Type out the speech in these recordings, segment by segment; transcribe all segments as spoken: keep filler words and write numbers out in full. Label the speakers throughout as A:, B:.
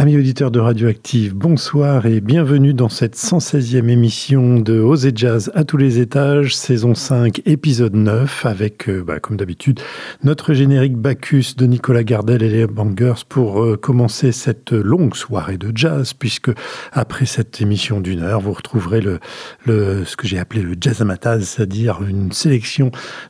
A: Amis auditeurs de Radioactive, bonsoir et bienvenue dans cette cent seizième émission de Oser Jazz à tous les étages, saison cinq, épisode neuf, avec, euh, bah, comme d'habitude, notre générique Bacchus de Nicolas Gardel et les Bangers pour euh, commencer cette longue soirée de jazz, puisque après cette émission d'une heure, vous retrouverez le, le, ce que j'ai appelé le Jazzmatazz, c'est-à-dire une sélection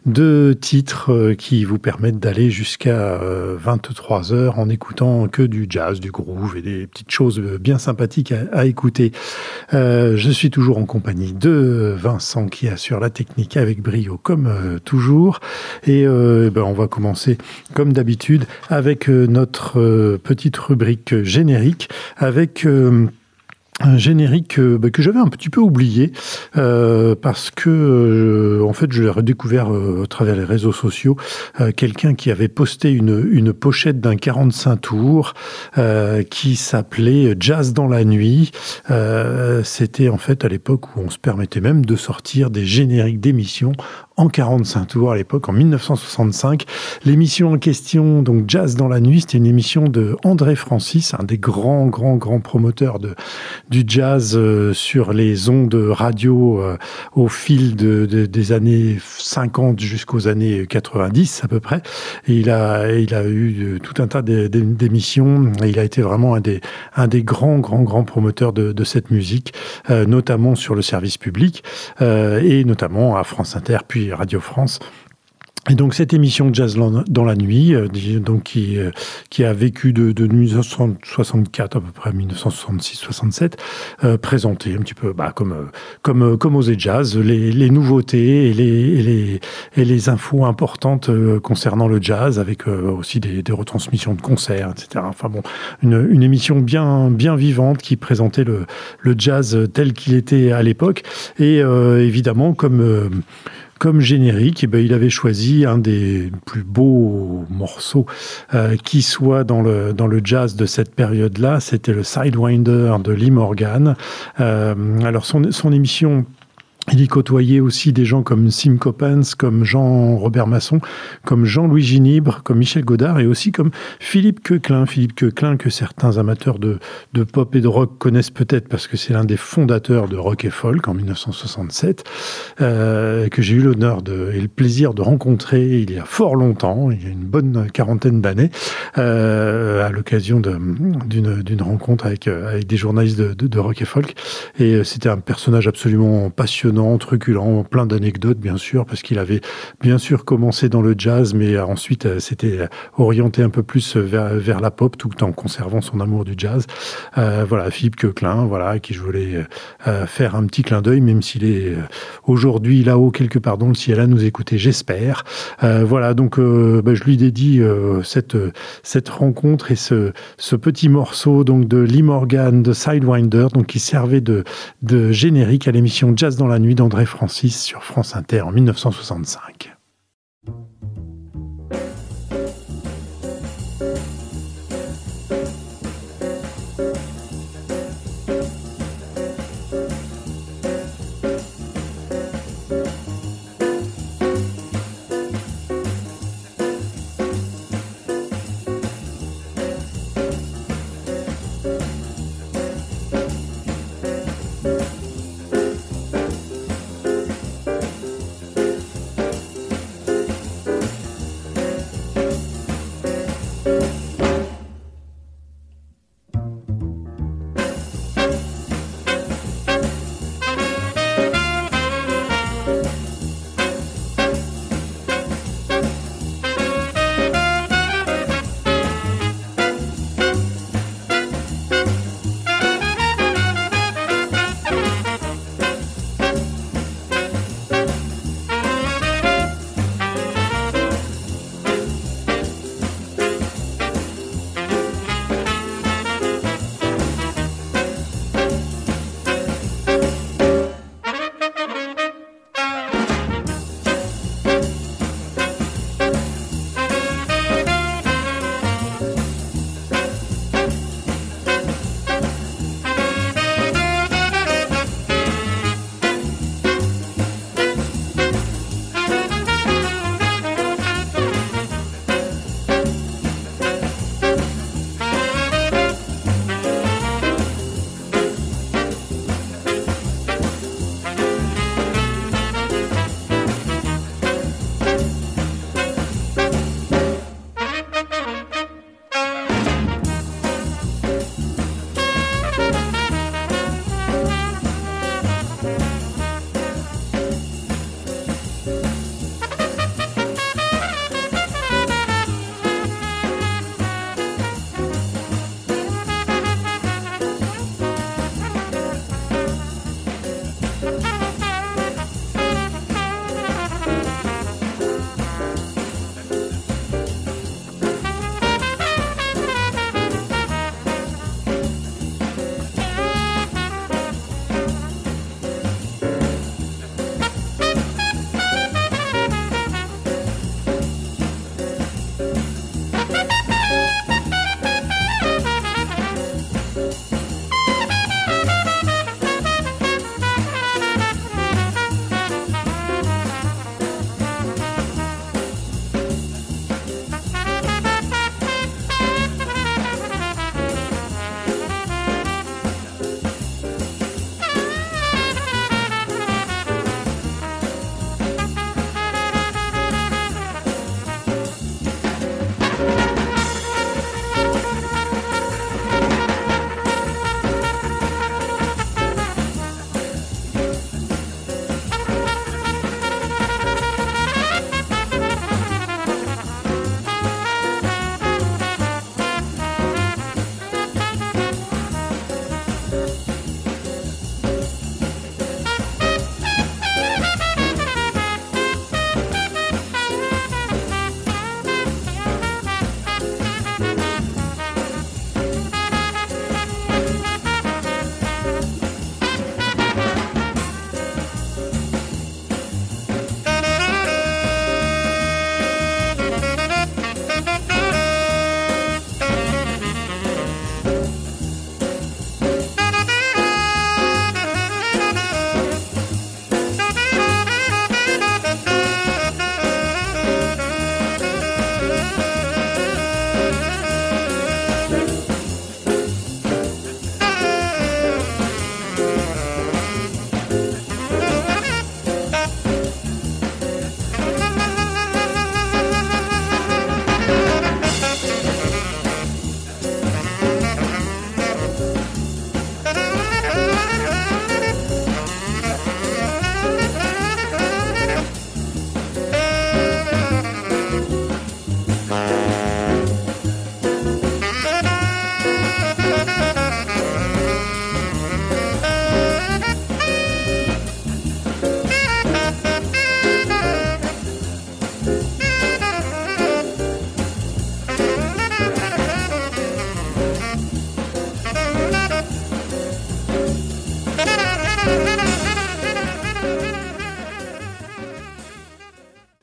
A: de titres euh, qui vous permettent d'aller jusqu'à euh, vingt-trois heures en écoutant que du jazz, du groove, et des petites choses bien sympathiques à, à écouter. Euh, je suis toujours en compagnie de Vincent qui assure la technique avec brio comme euh, toujours. Et euh, ben, on va commencer comme d'habitude avec euh, notre euh, petite rubrique générique avec... Euh, un générique euh, bah, que j'avais un petit peu oublié euh, parce que euh, en fait je l'ai redécouvert euh, à travers les réseaux sociaux, euh, quelqu'un qui avait posté une, une pochette d'un quarante-cinq tours euh, qui s'appelait Jazz dans la nuit. Euh, c'était en fait à l'époque où on se permettait même de sortir des génériques d'émissions en quarante-cinq tours à l'époque, en dix-neuf cent soixante-cinq. L'émission en question, donc Jazz dans la nuit, c'était une émission de André Francis, un des grands, grands, grands promoteurs de, du jazz euh, sur les ondes radio euh, au fil de, de, des années cinquante jusqu'aux années quatre-vingt-dix à peu près. Et il a, il a eu tout un tas d'émissions. Et il a été vraiment un des, un des grands, grands, grands promoteurs de, de cette musique, euh, notamment sur le service public euh, et notamment à France Inter, puis Radio France. Et donc cette émission Jazz dans la nuit, euh, donc qui, euh, qui a vécu de, de dix-neuf cent soixante-quatre à peu près à dix-neuf cent soixante-six soixante-sept, euh, présentée un petit peu bah, comme, euh, comme, comme Oser Jazz, les, les nouveautés et les, et, les, et les infos importantes euh, concernant le jazz, avec euh, aussi des, des retransmissions de concerts, et cetera. Enfin bon, une, une émission bien, bien vivante qui présentait le, le jazz tel qu'il était à l'époque. Et euh, évidemment, comme... Euh, Comme générique, eh ben, il avait choisi un des plus beaux morceaux euh, qui soit dans le, dans le jazz de cette période-là. C'était le Sidewinder de Lee Morgan. Euh, alors, son, son émission... Il y côtoyait aussi des gens comme Sim Coppens, comme Jean-Robert Masson, comme Jean-Louis Ginibre, comme Michel Godard et aussi comme Philippe Queuclin. Philippe Queuclin, que certains amateurs de, de pop et de rock connaissent peut-être parce que c'est l'un des fondateurs de Rock et Folk en dix-neuf cent soixante-sept, euh, que j'ai eu l'honneur de, et le plaisir de rencontrer il y a fort longtemps, il y a une bonne quarantaine d'années, euh, à l'occasion de, d'une, d'une rencontre avec, avec des journalistes de, de, de Rock et Folk. Et c'était un personnage absolument passionnant, truculent, plein d'anecdotes bien sûr, parce qu'il avait bien sûr commencé dans le jazz, mais ensuite euh, s'était orienté un peu plus vers, vers la pop, tout en conservant son amour du jazz. Euh, voilà, Philippe Queuclin, voilà, qui je voulais euh, faire un petit clin d'œil, même s'il est euh, aujourd'hui là-haut quelque part dans le ciel à nous écouter, j'espère. Euh, voilà, donc euh, bah, je lui dédie euh, cette cette rencontre et ce ce petit morceau donc de Lee Morgan de Sidewinder, donc qui servait de de générique à l'émission Jazz dans la nuit d'André Francis sur France Inter en dix-neuf cent soixante-cinq.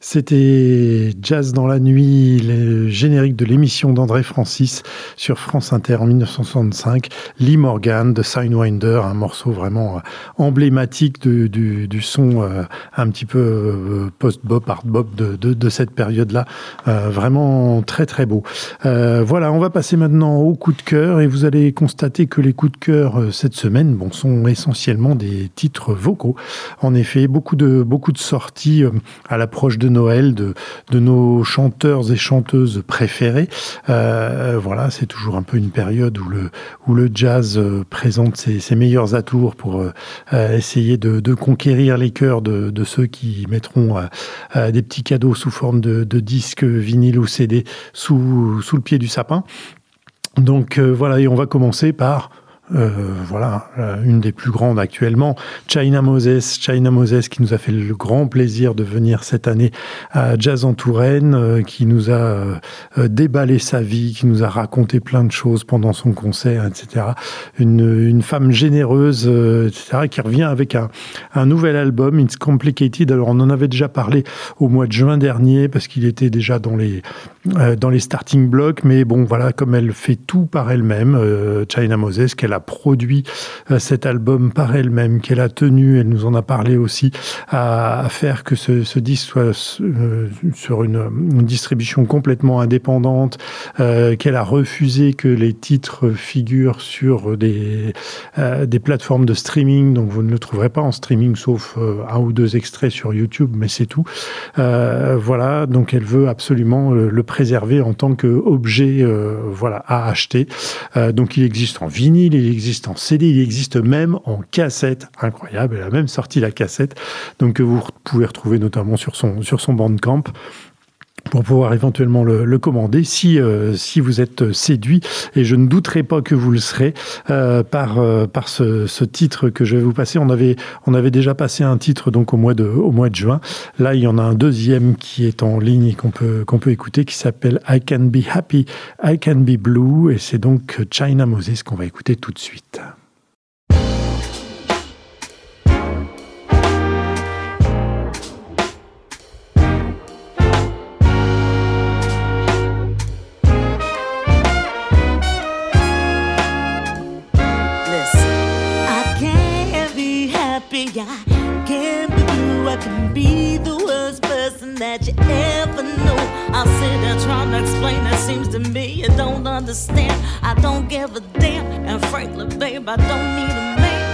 A: C'était Jazz dans la nuit, le générique de l'émission d'André Francis sur France Inter en dix-neuf cent soixante-cinq, Lee Morgan de Sidewinder, un morceau vraiment emblématique de, du, du son euh, un petit peu euh, post-bop, art-bop de, de, de cette période-là. Euh, vraiment très très beau. Euh, voilà, on va passer maintenant au coup de cœur et vous allez constater que les coups de cœur euh, cette semaine bon, sont essentiellement des titres vocaux. En effet, beaucoup de, beaucoup de sorties euh, à l'approche de Noël, de, de nos chanteurs et chanteuses préférés. Euh, voilà, c'est toujours un peu une période où le, où le jazz euh, présente ses, ses meilleurs atours pour euh, essayer de, de conquérir les cœurs de, de ceux qui mettront euh, euh, des petits cadeaux sous forme de, de disques, vinyle ou C D sous, sous le pied du sapin. Donc euh, voilà, et on va commencer par... Euh, voilà, une des plus grandes actuellement, China Moses, China Moses qui nous a fait le grand plaisir de venir cette année à Jazz en Touraine, euh, qui nous a euh, déballé sa vie, qui nous a raconté plein de choses pendant son concert, et cetera. Une, une femme généreuse, euh, et cetera, qui revient avec un, un nouvel album, It's Complicated. Alors on en avait déjà parlé au mois de juin dernier parce qu'il était déjà dans les euh, dans les starting blocks, mais bon voilà, comme elle fait tout par elle-même, euh, China Moses, qu'elle a produit euh, cet album par elle-même, qu'elle a tenu, elle nous en a parlé aussi, à, à faire que ce, ce disque soit euh, sur une, une distribution complètement indépendante, euh, qu'elle a refusé que les titres figurent sur des, euh, des plateformes de streaming, donc vous ne le trouverez pas en streaming sauf euh, un ou deux extraits sur YouTube, mais c'est tout. Euh, voilà, donc elle veut absolument le, le préserver en tant qu'objet euh, voilà, à acheter. Euh, donc il existe en vinyle, il existe en C D, il existe même en cassette. Incroyable, elle a même sorti la cassette, donc que vous pouvez retrouver notamment sur son, sur son Bandcamp pour pouvoir éventuellement le, le commander si, euh, si vous êtes séduit, et je ne douterai pas que vous le serez euh, par, euh, par ce, ce titre que je vais vous passer. On avait, on avait déjà passé un titre donc au mois de, au mois de juin. Là, il y en a un deuxième qui est en ligne et qu'on peut, qu'on peut écouter, qui s'appelle I Can Be Happy, I Can Be Blue, et c'est donc China Moses qu'on va écouter tout de suite.
B: I can be blue, I can be the worst person that you ever knew. I'll sit there trying to explain, it seems to me you don't understand. I don't give a damn, and frankly, babe, I don't need a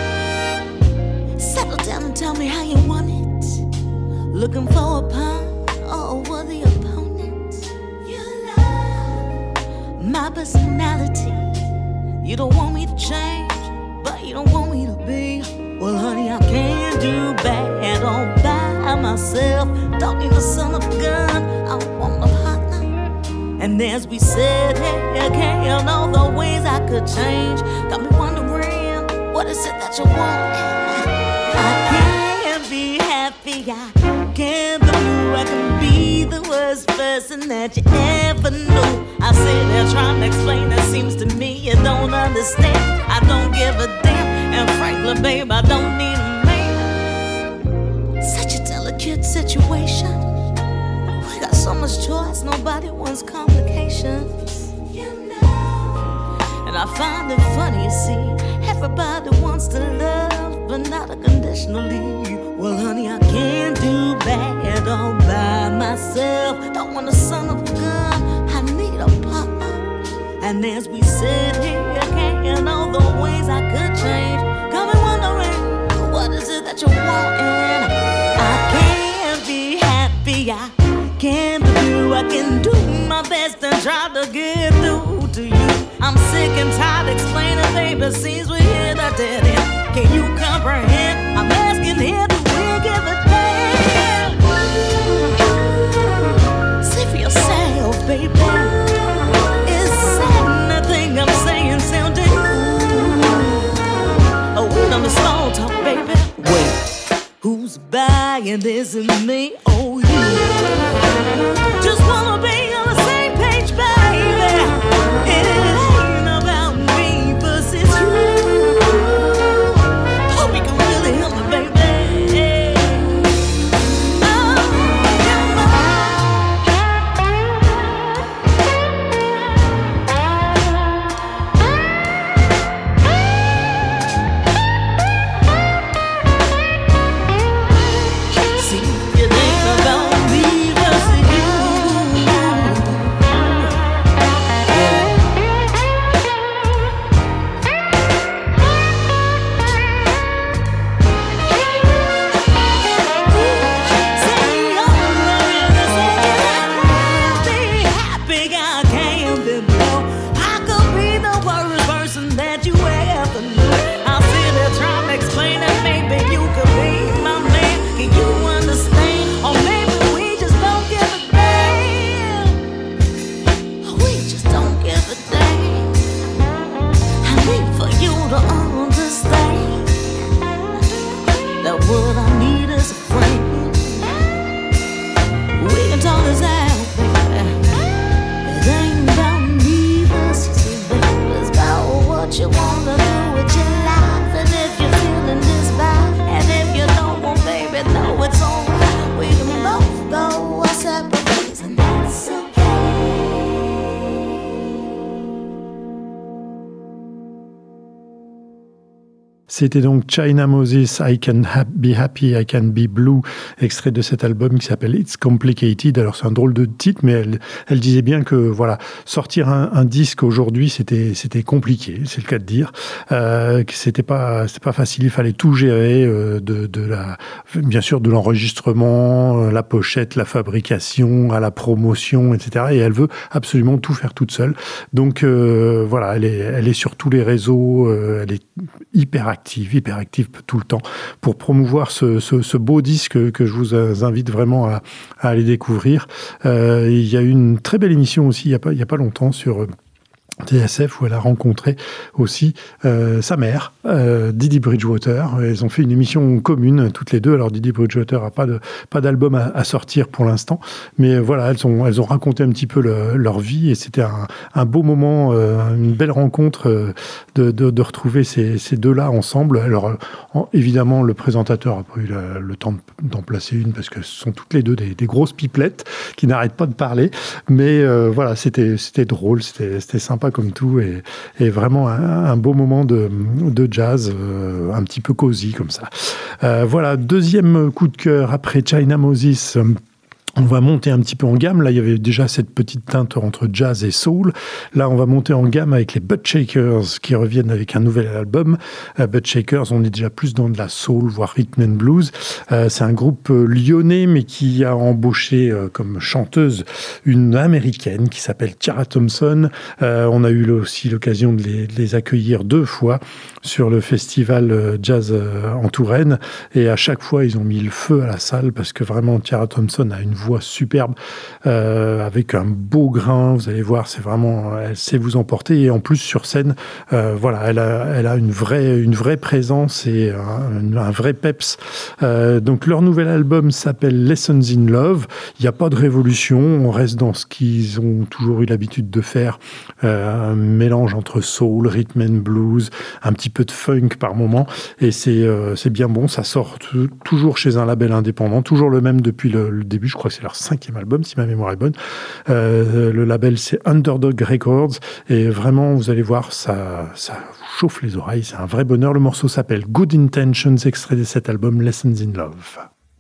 B: man. Settle down and tell me how you want it. Looking for a pound or a worthy opponent. You love my personality. You don't want me to change, but you don't want me to be. Well, honey, I can't do bad all by myself. Don't need a son of a gun, I want a partner. And as we sit here, can't all the ways I could change. Got me wondering, what is it that you want? I can't be happy, I can't be blue. I can be the worst person that you ever knew. I sit there trying to explain, it seems to me you don't understand. I don't give a damn. And frankly, babe, I don't need a man. Such a delicate situation. We got so much choice, nobody wants complications. You know. And I find it funny, you see, everybody wants to love, but not unconditionally. Well, honey, I can't do bad all by myself. Don't want a son of a gun, I need a partner. And as we sit here, can't all the ways I could change. Got me wondering, what is it that you want? And I can't be happy, I can't be blue. I can do my best and try to get through to you. I'm sick and tired explaining, baby, seems we're here to dead end. Can you comprehend? I'm asking here, do we give a damn? See for yourself, baby. I'm saying sounding oh, wait on the small talk, baby. Wait, who's buying this and me? Oh, you just wanna be on the same page, baby. It ain't about me versus you. Hope you can really help me, baby. Oh, come on.
A: C'était donc China Moses, I Can ha- Be Happy, I Can Be Blue, extrait de cet album qui s'appelle It's Complicated. Alors c'est un drôle de titre, mais elle, elle disait bien que voilà, sortir un, un disque aujourd'hui, c'était, c'était compliqué, c'est le cas de dire. Euh, que c'était pas, c'était pas facile, il fallait tout gérer, euh, de, de la, bien sûr de l'enregistrement, euh, la pochette, la fabrication, à la promotion, et cetera. Et elle veut absolument tout faire toute seule. Donc euh, voilà, elle est, elle est sur tous les réseaux, euh, elle est hyper active, hyper active tout le temps pour promouvoir ce, ce, ce beau disque que je vous invite vraiment à, à aller découvrir. Euh, il y a eu une très belle émission aussi il n'y a pas, il y a pas longtemps sur T S F où elle a rencontré aussi euh, sa mère, euh, Didi Bridgewater. Elles ont fait une émission commune toutes les deux. Alors Didi Bridgewater a pas de pas d'album à, à sortir pour l'instant, mais voilà, elles ont elles ont raconté un petit peu le, leur vie et c'était un, un beau moment, euh, une belle rencontre euh, de, de de retrouver ces ces deux-là ensemble. Alors en, évidemment le présentateur a pas eu la, le temps d'en placer une parce que ce sont toutes les deux des, des grosses pipelettes qui n'arrêtent pas de parler, mais euh, voilà, c'était c'était drôle, c'était c'était sympa comme tout, et, et vraiment un, un beau moment de, de jazz, euh, un petit peu cosy comme ça. Euh, voilà, deuxième coup de cœur après China Moses. Euh, On va monter un petit peu en gamme. Là, il y avait déjà cette petite teinte entre jazz et soul. Là, on va monter en gamme avec les Buttshakers qui reviennent avec un nouvel album. Euh, Buttshakers, on est déjà plus dans de la soul, voire rhythm and blues. Euh, c'est un groupe euh, lyonnais, mais qui a embauché euh, comme chanteuse une américaine qui s'appelle Tiara Thompson. Euh, on a eu aussi l'occasion de les, de les accueillir deux fois sur le festival jazz en Touraine. Et à chaque fois, ils ont mis le feu à la salle parce que vraiment, Tiara Thompson a une voix superbe, euh, avec un beau grain. Vous allez voir, c'est vraiment, elle sait vous emporter. Et en plus, sur scène, euh, voilà, elle a, elle a une vraie, une vraie présence et un, un vrai peps. Euh, donc, leur nouvel album s'appelle Lessons in Love. Il n'y a pas de révolution. On reste dans ce qu'ils ont toujours eu l'habitude de faire. Euh, un mélange entre soul, rhythm and blues, un petit peu de funk par moment. Et c'est, euh, c'est bien bon. Ça sort t- toujours chez un label indépendant. Toujours le même depuis le, le début. Je crois que c'est leur cinquième album, si ma mémoire est bonne. Euh, le label, c'est Underdog Records. Et vraiment, vous allez voir, ça, ça vous chauffe les oreilles. C'est un vrai bonheur. Le morceau s'appelle Good Intentions, extrait de cet album Lessons in Love.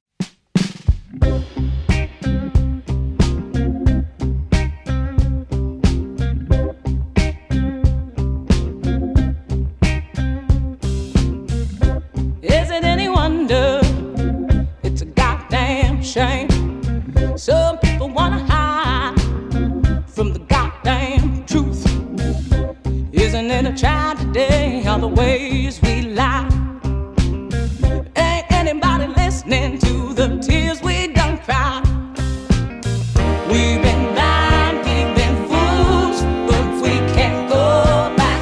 B: Is it any wonder? It's a goddamn shame. Some people wanna hide from the goddamn truth. Isn't it a tragedy, all the ways we lie? Ain't anybody listening to the tears we done cried? We've been blind, we've been fools, but we can't go back.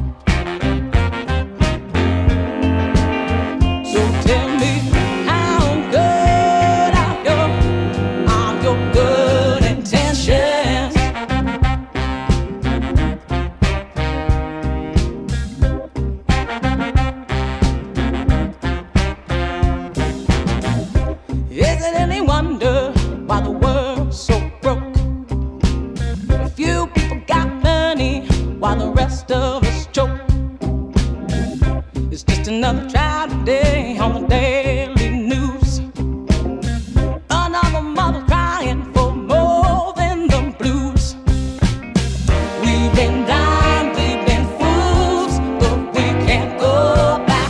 B: So tell me, how good are your, are your good intentions? Is it any wonder why the world's so broke? A few people got money while the rest of us choke. It's just another tragedy on the daily news. Another mother crying for more than the blues. We've been blind, we've been fools, but we can't go back.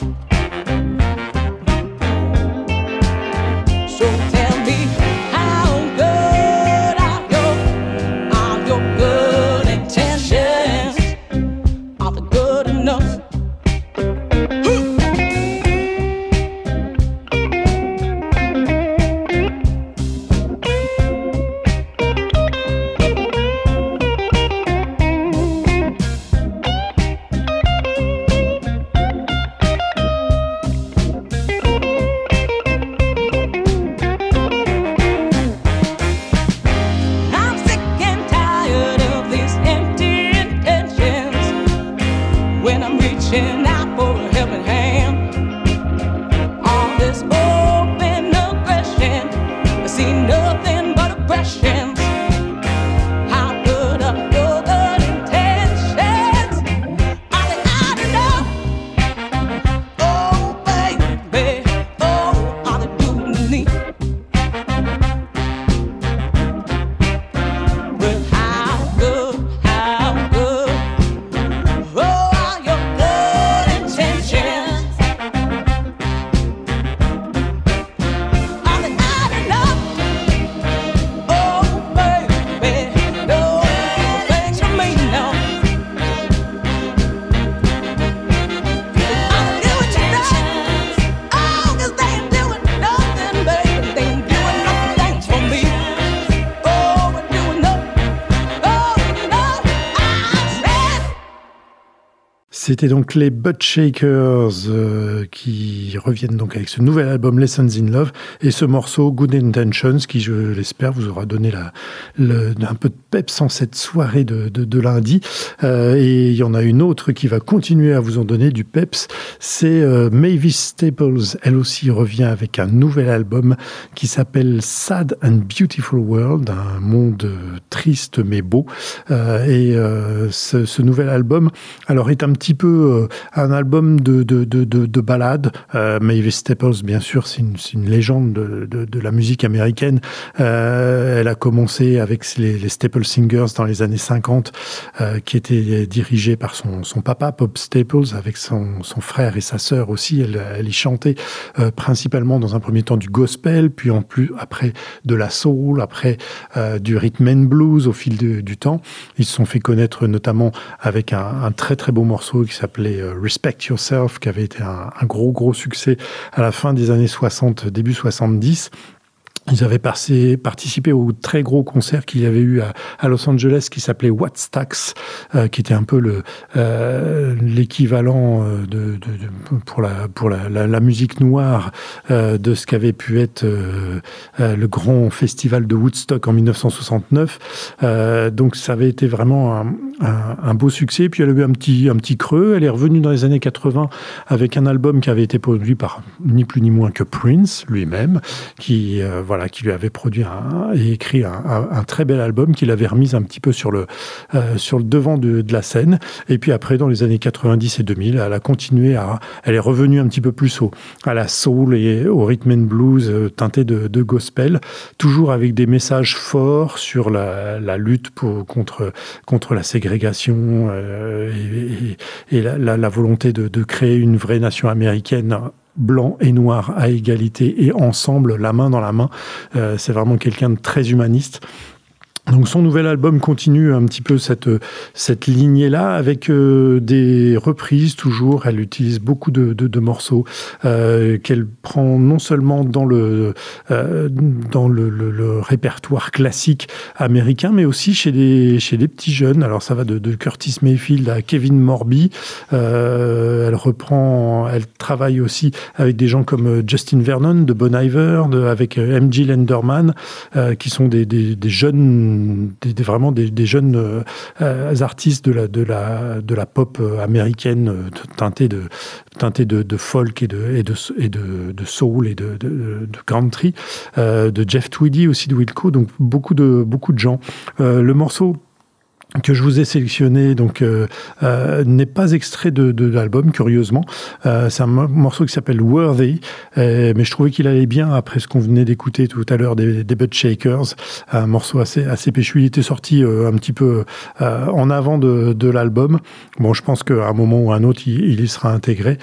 B: So tell me, how good are your, are your good intentions? Are they good enough? I'm sick and tired of these empty intentions. When I'm reaching out for a helping hand, all this open aggression, I see nothing but aggressions. How good are your good intentions? Are they hard enough?
A: C'était donc les Butt Shakers euh, qui reviennent donc avec ce nouvel album Lessons in Love et ce morceau Good Intentions qui, je l'espère, vous aura donné la, le, un peu de peps en cette soirée de, de, de lundi. Euh, et il y en a une autre qui va continuer à vous en donner du peps, c'est euh, Mavis Staples. Elle aussi revient avec un nouvel album qui s'appelle Sad and Beautiful World, un monde triste mais beau. Euh, et euh, ce, ce nouvel album, alors, est un petit peu euh, un album de, de, de, de, de ballades. Euh, Mavis Staples, bien sûr, c'est une, c'est une légende de, de, de la musique américaine. Euh, elle a commencé avec les, les Staple Singers dans les années cinquante, euh, qui étaient dirigés par son, son papa, Bob Staples, avec son, son frère et sa sœur aussi. Elle, elle y chantait euh, principalement dans un premier temps du gospel, puis en plus après de la soul, après euh, du rhythm and blues au fil de, du temps. Ils se sont fait connaître notamment avec un, un très très beau morceau qui s'appelait euh, Respect Yourself, qui avait été un, un gros gros succès à la fin des années soixante, début soixante-dix. Ils avaient passé, participé au très gros concert qu'il y avait eu à, à Los Angeles qui s'appelait Wattstax, euh, qui était un peu le euh, l'équivalent de, de, de pour la pour la, la, la musique noire euh, de ce qu'avait pu être euh, euh, le grand festival de Woodstock en dix-neuf cent soixante-neuf. Euh, donc ça avait été vraiment un, un, un beau succès. Puis elle a eu un petit un petit creux. Elle est revenue dans les années quatre-vingts avec un album qui avait été produit par ni plus ni moins que Prince lui-même, qui euh, voilà, qui lui avait produit un, et écrit un, un, un très bel album qu'il avait remis un petit peu sur le, euh, sur le devant de, de la scène. Et puis après, dans les années quatre-vingt-dix et deux mille, elle a continué à, elle est revenue un petit peu plus au, à la soul et au rhythm and blues euh, teinté de, de gospel, toujours avec des messages forts sur la, la lutte pour, contre, contre la ségrégation euh, et, et, et la, la, la volonté de, de créer une vraie nation américaine blanc et noir à égalité et ensemble, la main dans la main. Euh, c'est vraiment quelqu'un de très humaniste. Donc son nouvel album continue un petit peu cette, cette lignée-là avec euh, des reprises toujours. Elle utilise beaucoup de, de, de morceaux euh, qu'elle prend non seulement dans le, euh, dans le, le, le répertoire classique américain, mais aussi chez des, chez des petits jeunes. Alors ça va de, de Curtis Mayfield à Kevin Morby. Euh, elle reprend, elle travaille aussi avec des gens comme Justin Vernon de Bon Iver, de, avec M G Lenderman, euh, qui sont des, des, des jeunes Des, des, vraiment des, des jeunes euh, artistes de la, de, la, de la pop américaine euh, teintée de, teintée de, de folk et de, et de, et de, de soul et de, de, de country, euh, de Jeff Tweedy aussi de Wilco, donc beaucoup de, beaucoup de gens. Euh, le morceau que je vous ai sélectionné donc euh, euh, n'est pas extrait de, de l'album, curieusement. Euh, c'est un morceau qui s'appelle Worthy, euh, mais je trouvais qu'il allait bien après ce qu'on venait d'écouter tout à l'heure des, des Butt Shakers. Un morceau assez, assez péchu. Il était sorti euh, un petit peu euh, en avant de, de l'album. Bon, je pense qu'à un moment ou à un autre, il, il y sera intégré.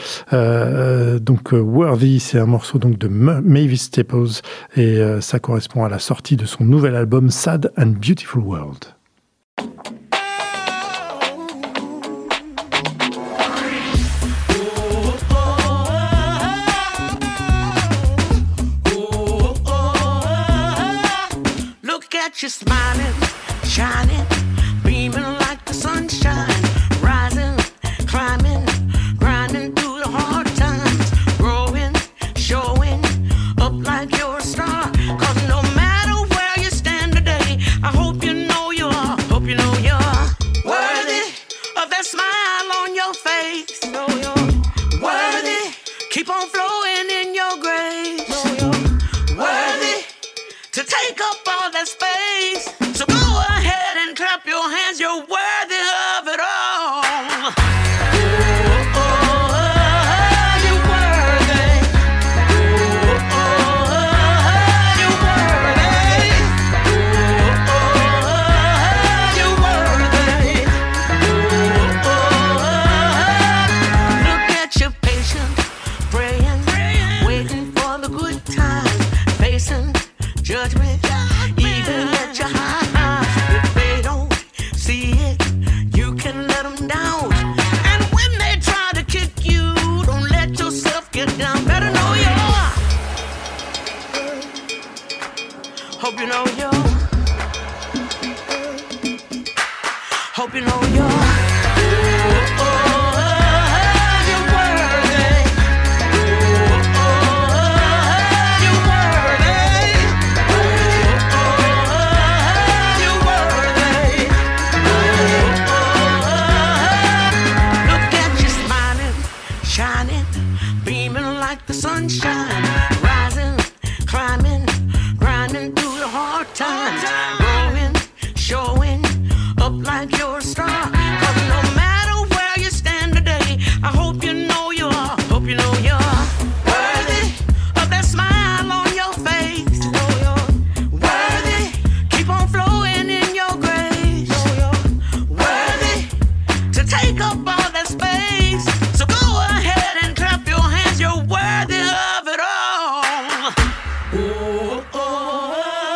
A: Euh, donc, euh, Worthy, c'est un morceau donc de Mavis Staples et euh, ça correspond à la sortie de son nouvel album Sad and Beautiful World.
B: You're smiling, shining, beaming like the sunshine, rising, climbing, grinding through the hard times, growing, showing up like you're a star. Cause no matter where you stand today, I hope you know you are, hope you know you're worthy of that smile on your face. Know you're worthy, keep on flowing in your grace. Know you're worthy to take up all that space. So go ahead and clap your hands, you're worthy of it all. Oh, oh, oh, you're worthy. Oh, oh, oh, you're worthy. Oh, oh, oh, you're worthy. Oh, oh, oh, look at your patient, praying, waiting for the good times, facing judgment, even at your high. If they don't see it, you can let them down. And when they try to kick you, don't let yourself get down. Better know you're. Hope you know you're. Hope you know you're. Oh, oh, oh. beaming like the sunshine, rising, climbing, grinding through the hard times, growing, showing up like you're a star. 'Cause no matter where you stand today, I hope you know you are, hope you know you are worthy of that smile on your face. Know you're worthy, keep on flowing in your grace. Know you're worthy to take up all that space. So go ahead and clap your hands, you're worthy of it all. Ooh, oh, oh.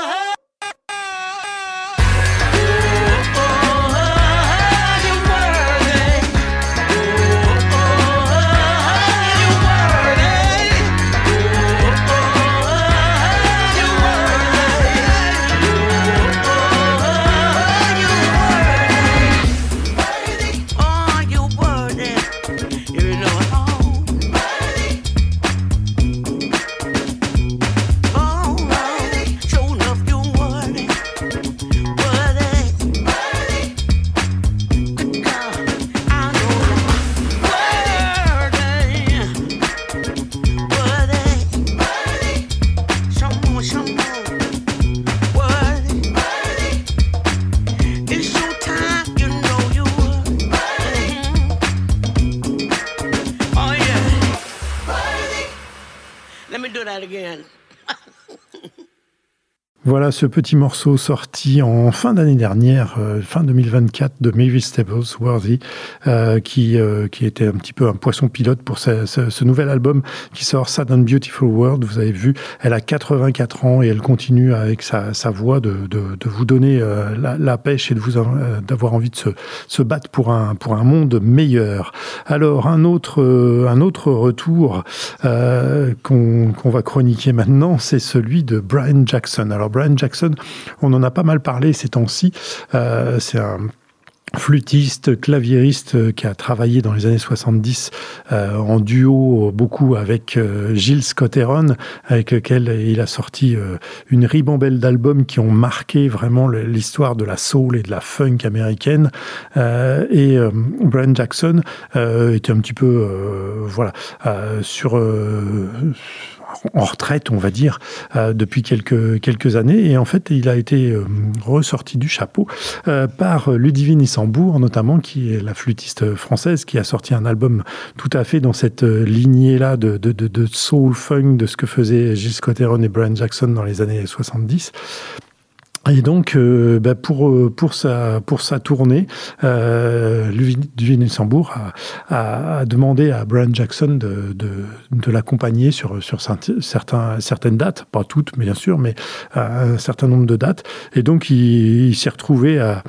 A: Voilà ce petit morceau sorti en fin d'année dernière, euh, fin deux mille vingt-quatre, de Mavis Staples, Worthy, euh, qui, euh, qui était un petit peu un poisson pilote pour ce, ce, ce nouvel album qui sort, Sad and Beautiful World. Vous avez vu, elle a quatre-vingt-quatre ans et elle continue avec sa, sa voix de, de, de vous donner euh, la, la pêche et de vous, euh, d'avoir envie de se, se battre pour un, pour un monde meilleur. Alors, un autre, euh, un autre retour euh, qu'on, qu'on va chroniquer maintenant, c'est celui de Brian Jackson. Alors, Brian Jackson, on en a pas mal parlé ces temps-ci. Euh, c'est un flûtiste, claviériste qui a travaillé dans les années soixante-dix euh, en duo beaucoup avec euh, Gil Scott-Heron, avec lequel il a sorti euh, une ribambelle d'albums qui ont marqué vraiment l'histoire de la soul et de la funk américaine. Euh, et euh, Brian Jackson euh, était un petit peu euh, voilà euh, sur euh, en retraite, on va dire, euh, depuis quelques quelques années. Et en fait, il a été euh, ressorti du chapeau euh, par Ludivine Issambourg, notamment, qui est la flûtiste française, qui a sorti un album tout à fait dans cette lignée-là de, de, de, de soul funk, de ce que faisaient Gil Scott-Heron et Brian Jackson dans les années soixante-dix. Et donc, euh, bah pour pour sa pour sa tournée, euh, Ludivine Issambourg a, a, a demandé à Brian Jackson de de, de l'accompagner sur sur certains certaines dates, pas toutes, mais bien sûr, mais un certain nombre de dates. Et donc, il, il s'est retrouvé à,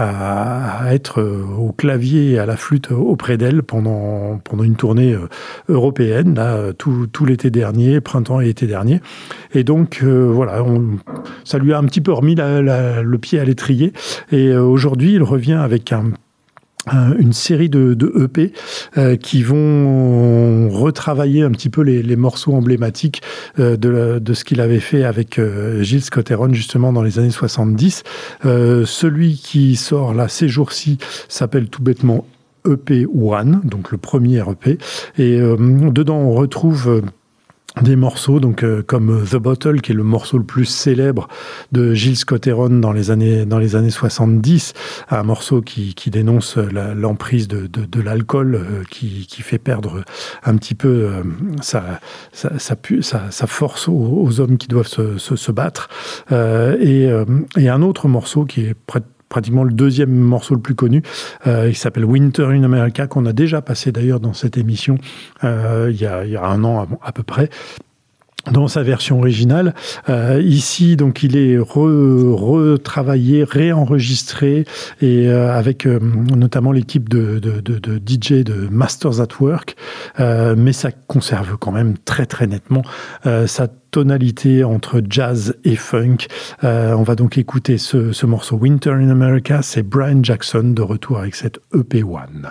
A: à à être au clavier et à la flûte auprès d'elle pendant pendant une tournée européenne, là, tout tout l'été dernier, printemps et été dernier. Et donc, euh, voilà, on, ça lui a un petit peu remis la La, la, le pied à l'étrier, et euh, aujourd'hui il revient avec un, un, une série de, de E P euh, qui vont retravailler un petit peu les, les morceaux emblématiques euh, de, la, de ce qu'il avait fait avec euh, Gil Scott-Heron justement dans les années soixante-dix. Euh, celui qui sort là ces jours-ci s'appelle tout bêtement E P un, donc le premier E P, et euh, dedans on retrouve euh, des morceaux donc euh, comme The Bottle, qui est le morceau le plus célèbre de Gil Scott-Heron dans les années dans les années soixante-dix, un morceau qui qui dénonce la, l'emprise de de, de l'alcool euh, qui qui fait perdre un petit peu euh, sa, sa sa sa sa force aux, aux hommes qui doivent se se, se battre, euh, et euh, et un autre morceau qui est près pratiquement le deuxième morceau le plus connu, euh, il s'appelle Winter in America, qu'on a déjà passé d'ailleurs dans cette émission euh, il y a, il y a un an à, à peu près, dans sa version originale. Euh, ici, donc, il est re, retravaillé, réenregistré, et euh, avec euh, notamment l'équipe de, de, de, de D J de Masters at Work, euh, mais ça conserve quand même très très nettement euh, sa tonalité entre jazz et funk. Euh, on va donc écouter ce, ce morceau Winter in America. C'est Brian Jackson de retour avec cette E P un.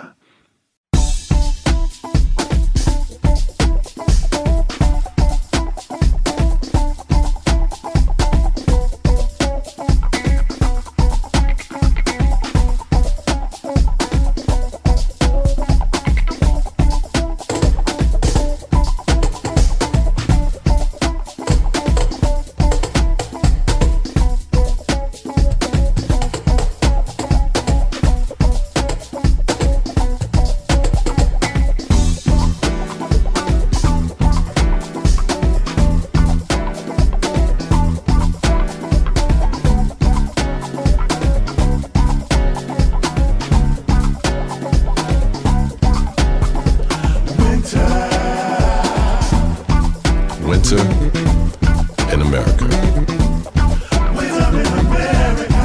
C: Winter in America.
D: Winter in America.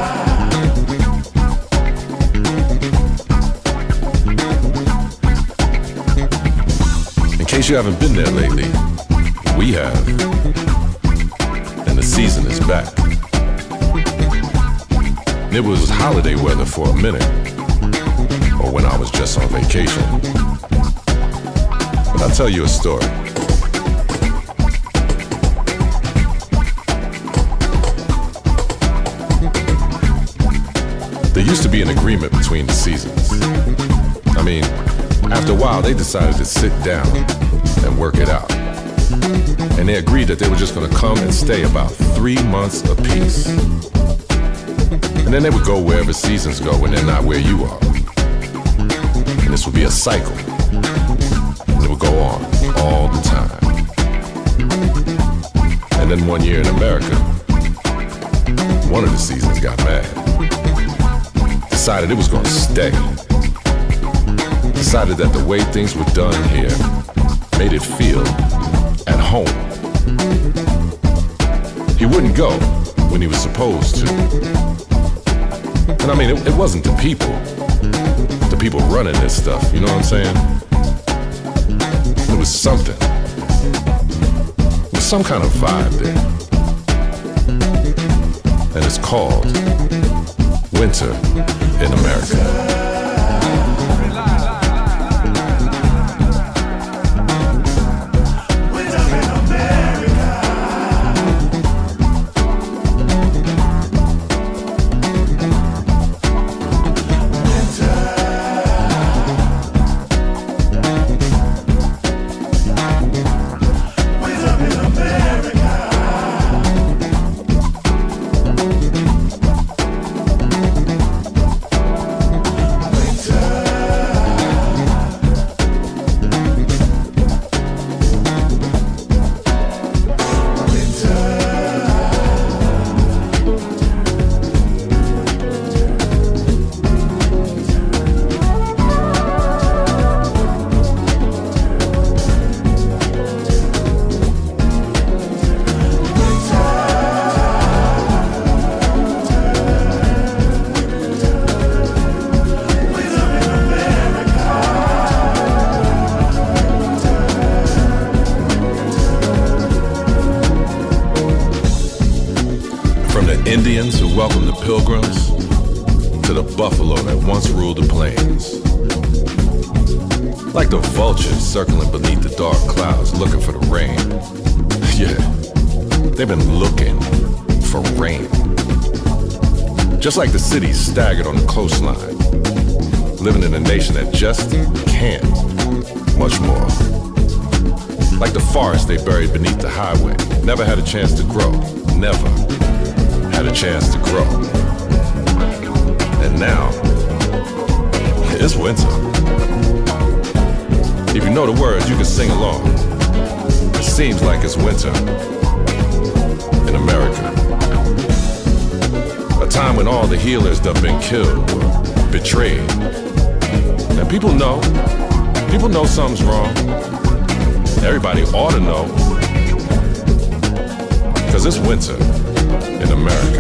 C: In case you haven't been there lately, we have. And the season is back. It was holiday weather for a minute, or when I was just on vacation. But I'll tell you a story. There used to be an agreement between the seasons. I mean, after a while, they decided to sit down and work it out. And they agreed that they were just gonna come and stay about three months apiece. And then they would go wherever seasons go when they're not where you are. And this would be a cycle. And it would go on all the time. And then one year in America, one of the seasons got mad. Decided it was gonna stay. Decided that the way things were done here made it feel at home. He wouldn't go when he was supposed to. And I mean, it, it wasn't the people, the people running this stuff, you know what I'm saying? It was something. It was some kind of vibe there. And it's called Winter in America. Indians who welcomed the Pilgrims to the buffalo that once ruled the plains. Like the vultures circling beneath the dark clouds looking for the rain. Yeah, they've been looking for rain. Just like the cities staggered on the coastline, living in a nation that just can't much more. Like the forest they buried beneath the highway, never had a chance to grow, never had a chance to grow. And now, it's winter. If you know the words, you can sing along. It seems like it's winter in America. A time when all the healers that have been killed were betrayed. And people know, people know something's wrong. Everybody ought to know. Because it's winter in America.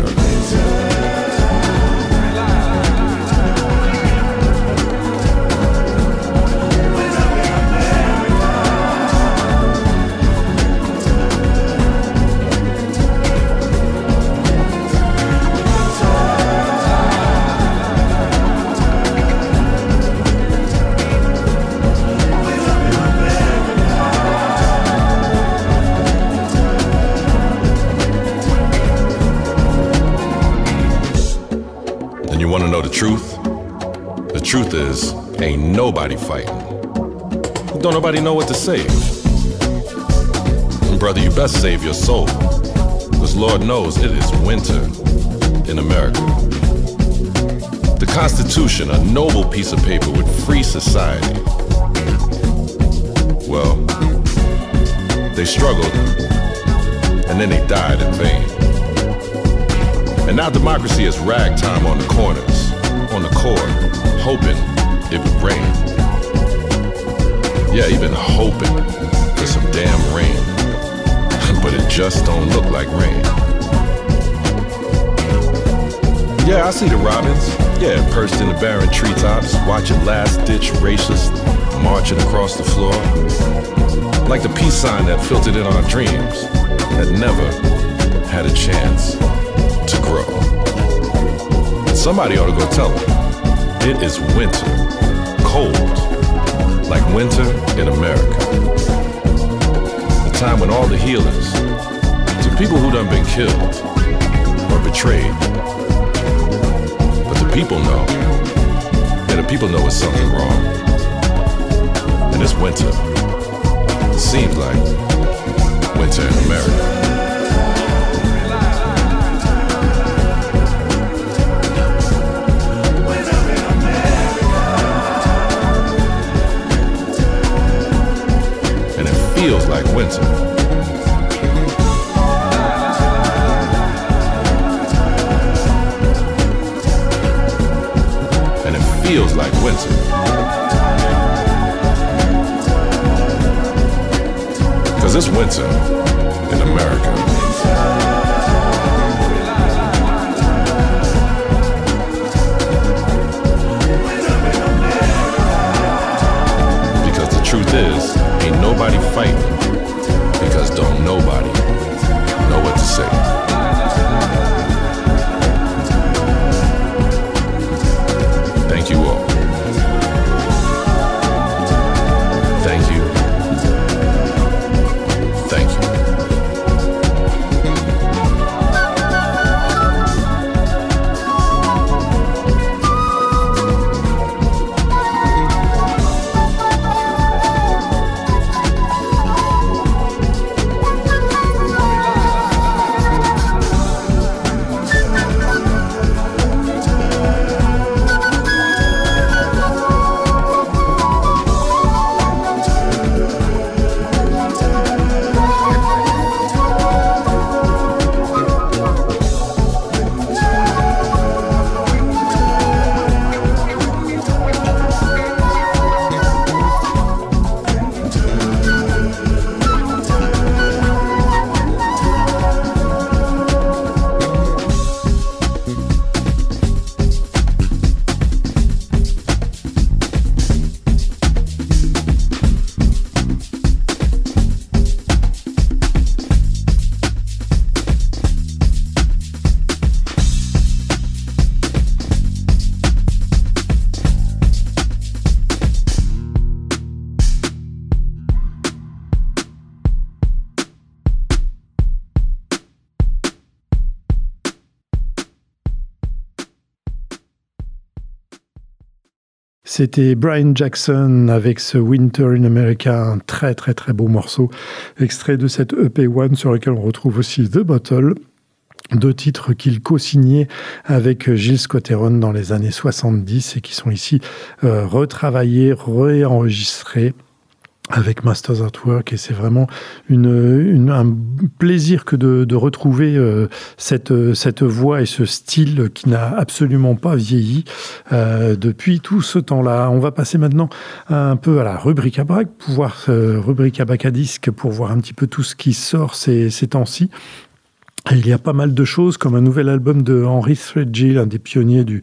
C: You wanna know the truth? The truth is, ain't nobody fighting. Don't nobody know what to save. And brother, you best save your soul, because Lord knows it is winter in America. The Constitution, a noble piece of paper with free society. Well, they struggled, and then they died in vain. And now democracy is ragtime on the corners, on the court, hoping it would rain. Yeah, even hoping for some damn rain. but it just don't look like rain. Yeah, I see the robins, yeah, perched in the barren treetops, watching last-ditch racists marching across the floor. Like the peace sign that filtered in our dreams, that never had a chance to grow. Somebody ought to go tell them. It is winter, cold, like winter in America. The time when all the healers, to people who done been killed or betrayed, but the people know, and the people know it's something wrong. And this winter seems like winter in America. Feels like winter. And it feels like winter. Cause it's winter in America. Because the truth is, ain't nobody fighting because don't nobody know what to say. Thank you all. Thank you. Thank you.
A: C'était Brian Jackson avec ce Winter in America, un très très très beau morceau, extrait de cette E P un sur lequel on retrouve aussi The Bottle, deux titres qu'il co-signait avec Gilles Scott-Heron dans les années soixante-dix et qui sont ici euh, retravaillés, réenregistrés avec Masters at Work, et c'est vraiment une, une, un plaisir que de, de retrouver euh, cette, cette voix et ce style qui n'a absolument pas vieilli euh, depuis tout ce temps-là. On va passer maintenant un peu à la rubrique à braque, pour voir euh, rubrique à bac à disque, pour voir un petit peu tout ce qui sort ces, ces temps-ci. Et il y a pas mal de choses, comme un nouvel album de Henry Threadgill, un des pionniers du,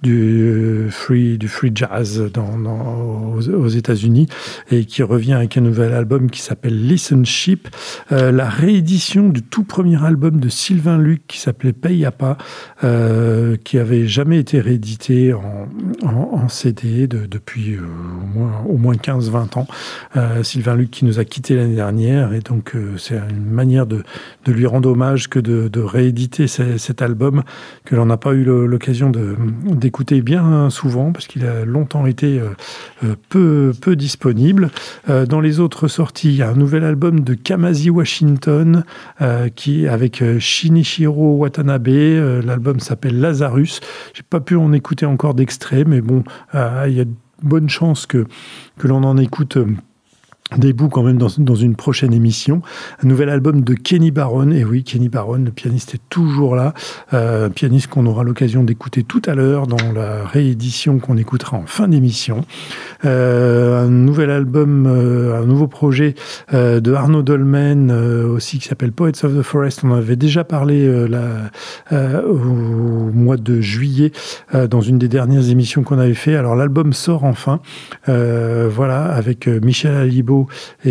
A: du, free, du free jazz dans, dans, aux, aux États-Unis, et qui revient avec un nouvel album qui s'appelle Listenership. Euh, la réédition du tout premier album de Sylvain Luc qui s'appelait Paye à pas, euh, qui avait jamais été réédité en, en, en C D de, depuis euh, au moins, au moins quinze vingt ans. Euh, Sylvain Luc qui nous a quittés l'année dernière, et donc euh, c'est une manière de, de lui rendre hommage que de De, de rééditer c- cet album que l'on n'a pas eu le, l'occasion de, d'écouter bien souvent parce qu'il a longtemps été euh, peu, peu disponible. Euh, dans les autres sorties, il y a un nouvel album de Kamasi Washington euh, qui avec Shinichiro Watanabe. Euh, l'album s'appelle Lazarus. J'ai pas pu en écouter encore d'extrait, mais bon, euh, il y a de bonnes chances que, que l'on en écoute euh, des bouts quand même dans, dans une prochaine émission. Un nouvel album de Kenny Barron. Et oui, Kenny Barron, le pianiste, est toujours là. Euh, pianiste qu'on aura l'occasion d'écouter tout à l'heure dans la réédition qu'on écoutera en fin d'émission. Euh, un nouvel album, euh, un nouveau projet euh, de Arnaud Dolmen euh, aussi qui s'appelle Poets of the Forest. On en avait déjà parlé euh, la, euh, au mois de juillet euh, dans une des dernières émissions qu'on avait fait. Alors l'album sort enfin. Euh, voilà, avec euh, Michel Alibo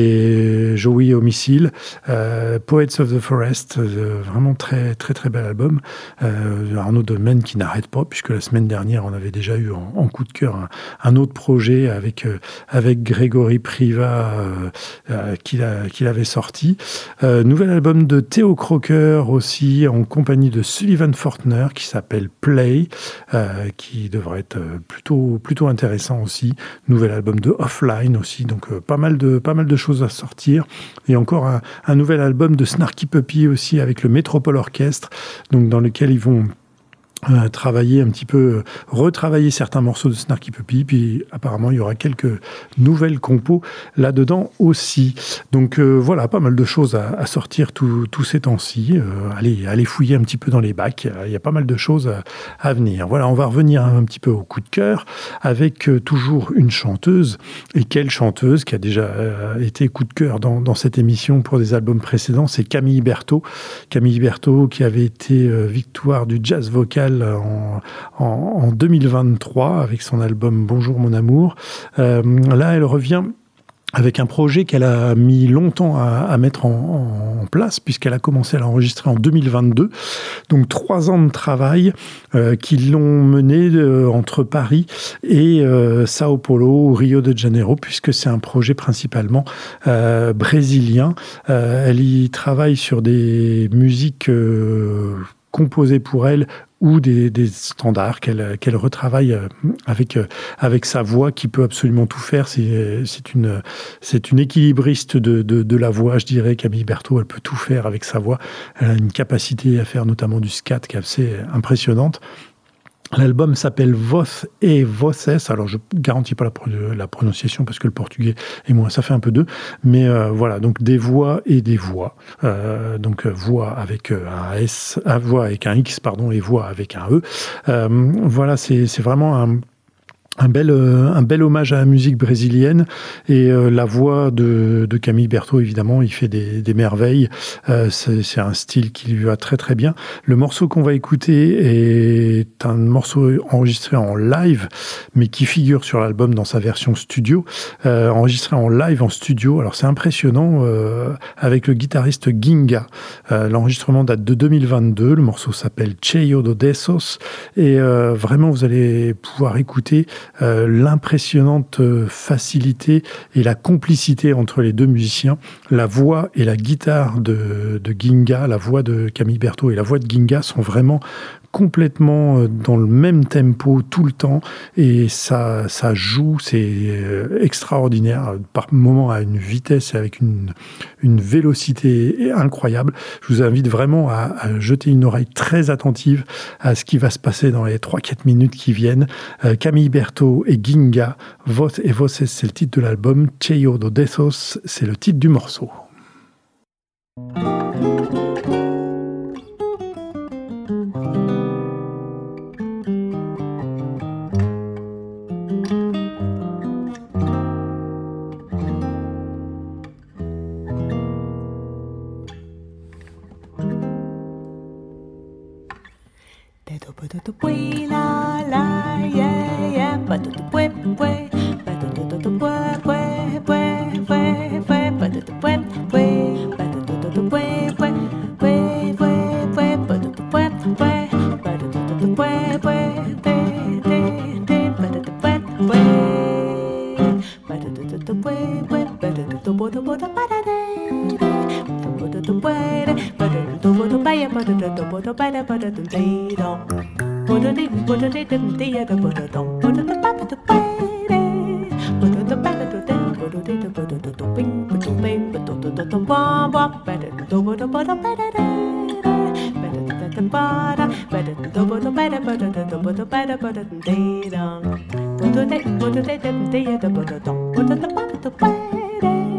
A: et Joey Homicile, euh, Poets of the Forest, euh, vraiment très très très bel album. Euh, Arnaud Dolmen qui n'arrête pas, puisque la semaine dernière on avait déjà eu en, en coup de cœur un, un autre projet avec euh, avec Grégory Priva euh, euh, qu'il a, qu'il avait sorti. Euh, nouvel album de Theo Crocker aussi en compagnie de Sullivan Fortner qui s'appelle Play, euh, qui devrait être plutôt plutôt intéressant aussi. Nouvel album de Offline aussi, donc euh, pas mal de pas mal de choses à sortir. Et encore un, un nouvel album de Snarky Puppy aussi avec le Métropole Orchestre, donc dans lequel ils vont Euh, travailler un petit peu, euh, retravailler certains morceaux de Snarky Puppy, puis apparemment il y aura quelques nouvelles compos là-dedans aussi. Donc euh, voilà, pas mal de choses à, à sortir tous ces temps-ci. Euh, allez, allez fouiller un petit peu dans les bacs, il y a pas mal de choses à, à venir. Voilà, on va revenir un petit peu au coup de cœur avec euh, toujours une chanteuse, et quelle chanteuse qui a déjà euh, été coup de cœur dans, dans cette émission pour des albums précédents, c'est Camille Berthaud. Camille Berthaud qui avait été euh, victoire du jazz vocal En, en, en deux mille vingt-trois avec son album Bonjour mon amour. Euh, là, elle revient avec un projet qu'elle a mis longtemps à, à mettre en, en place, puisqu'elle a commencé à l'enregistrer en deux mille vingt-deux. Donc trois ans de travail euh, qui l'ont mené euh, entre Paris et euh, Sao Paulo, Rio de Janeiro, puisque c'est un projet principalement euh, brésilien. Euh, elle y travaille sur des musiques euh, composées pour elle ou des, des standards qu'elle, qu'elle retravaille avec, avec sa voix qui peut absolument tout faire. C'est, c'est, une, c'est une équilibriste de, de, de la voix, je dirais. Camille Berthaud, elle peut tout faire avec sa voix. Elle a une capacité à faire notamment du scat qui est assez impressionnante. L'album s'appelle Voz et Voces. Alors, je garantis pas la, pro- la prononciation parce que le portugais et moi, ça fait un peu deux. Mais euh, voilà, donc des voix et des voix. Euh, donc voix avec un S, euh, voix avec un X, pardon, et voix avec un E. Euh, voilà, c'est, c'est vraiment un Un bel, euh, un bel hommage à la musique brésilienne, et euh, la voix de, de Camille Berthaud, évidemment, il fait des, des merveilles. Euh, c'est, c'est un style qui lui va très très bien. Le morceau qu'on va écouter est un morceau enregistré en live, mais qui figure sur l'album dans sa version studio, euh, enregistré en live en studio. Alors c'est impressionnant, euh, avec le guitariste Ginga. Euh, l'enregistrement date de deux mille vingt-deux. Le morceau s'appelle Cheio do Dessos, et euh, vraiment vous allez pouvoir écouter Euh, l'impressionnante facilité et la complicité entre les deux musiciens. La voix et la guitare de, de Ginga, la voix de Camille Berthaud et la voix de Ginga sont vraiment complètement dans le même tempo tout le temps, et ça, ça joue, c'est extraordinaire, par moments à une vitesse et avec une, une vélocité incroyable. Je vous invite vraiment à, à jeter une oreille très attentive à ce qui va se passer dans les trois quatre minutes qui viennent. Euh, Camille Berthaud et Ginga, Voz et Voces, c'est le titre de l'album. Cheio do Dessos, c'est le titre du morceau.
E: Ba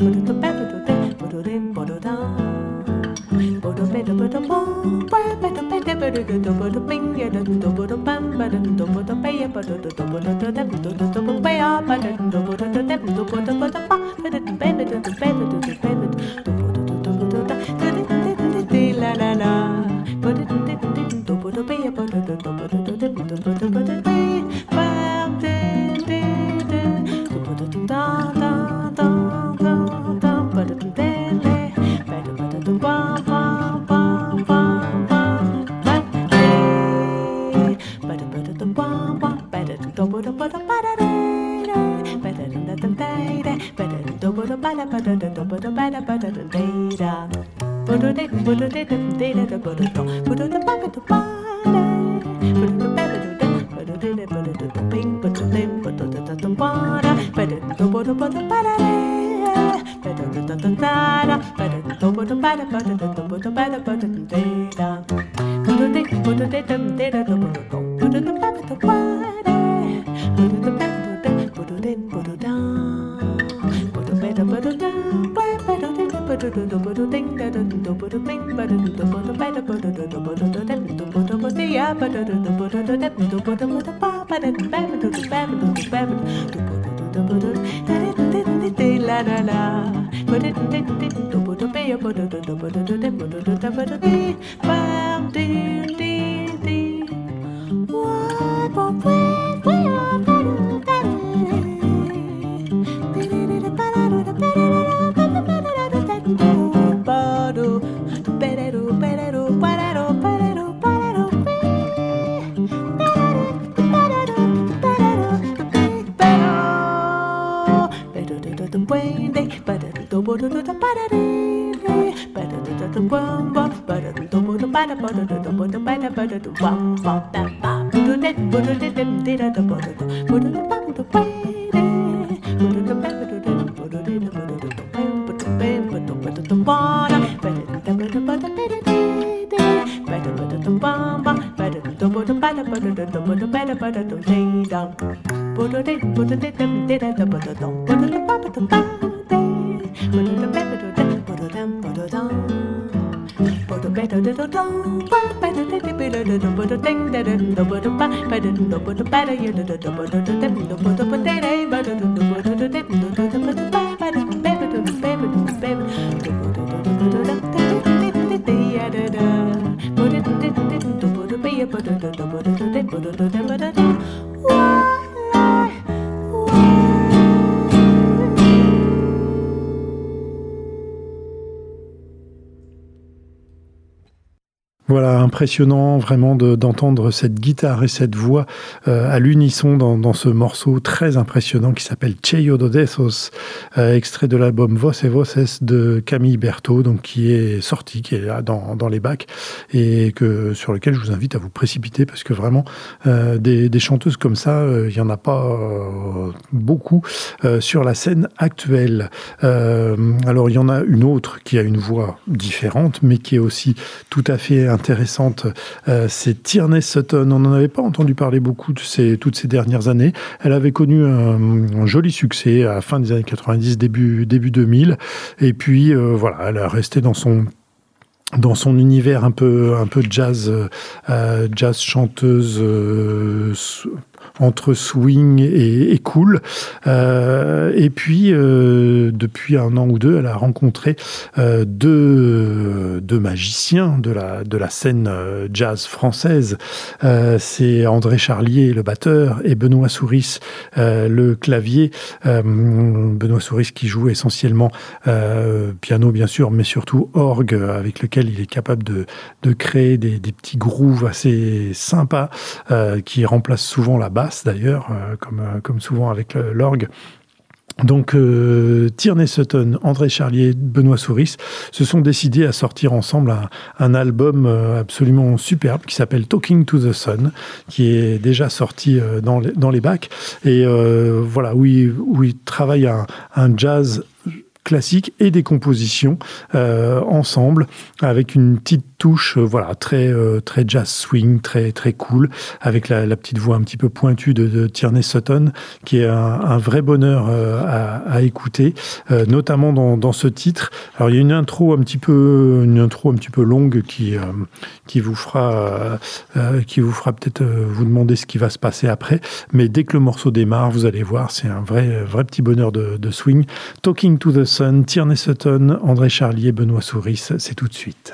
A: Voilà, impressionnant vraiment de, d'entendre cette guitare et cette voix euh, à l'unisson dans, dans ce morceau très impressionnant qui s'appelle Cheio do Desos, euh, extrait de l'album Vos et Voces de Camille Berthaud, donc qui est sorti, qui est là dans, dans les bacs et que, sur lequel je vous invite à vous précipiter parce que vraiment euh, des, des chanteuses comme ça, euh, il n'y en a pas euh, beaucoup euh, sur la scène actuelle. Euh, alors il y en a une autre qui a une voix différente mais qui est aussi tout à fait intéressante, euh, c'est Tierney Sutton. On n'en avait pas entendu parler beaucoup de ces, toutes ces dernières années. Elle avait connu un, un joli succès à la fin des années quatre-vingt-dix, début, début deux mille. Et puis, euh, voilà, elle est restée dans son dans son univers un peu un peu jazz, euh, jazz chanteuse euh, entre swing et, et cool. Euh, et puis, euh, depuis un an ou deux, elle a rencontré euh, deux, deux magiciens de la, de la scène euh, jazz française. Euh, c'est André Charlier, le batteur, et Benoît Souris, euh, le clavier. Euh, Benoît Souris qui joue essentiellement euh, piano, bien sûr, mais surtout orgue, avec lequel il est capable de, de créer des, des petits grooves assez sympas, euh, qui remplacent souvent la basse d'ailleurs, euh, comme, euh, comme souvent avec le, l'orgue. Donc euh, Tierney Sutton, André Charlier, Benoît Souris se sont décidés à sortir ensemble un, un album euh, absolument superbe qui s'appelle Talking to the Sun, qui est déjà sorti euh, dans, les, dans les bacs, et euh, voilà, où ils, où ils travaillent un, un jazz classique et des compositions euh, ensemble, avec une petite touche euh, voilà, très, euh, très jazz swing, très, très cool, avec la, la petite voix un petit peu pointue de, de Tierney Sutton, qui est un, un vrai bonheur euh, à, à écouter, euh, notamment dans, dans ce titre. Alors il y a une intro un petit peu, une intro un petit peu longue qui, euh, qui vous fera, euh, qui vous fera peut-être euh, vous demander ce qui va se passer après, mais dès que le morceau démarre, vous allez voir, c'est un vrai, vrai petit bonheur de, de swing. Talking to the Sun, Tierney Sutton, André Charlier et Benoît Souris, c'est tout de suite.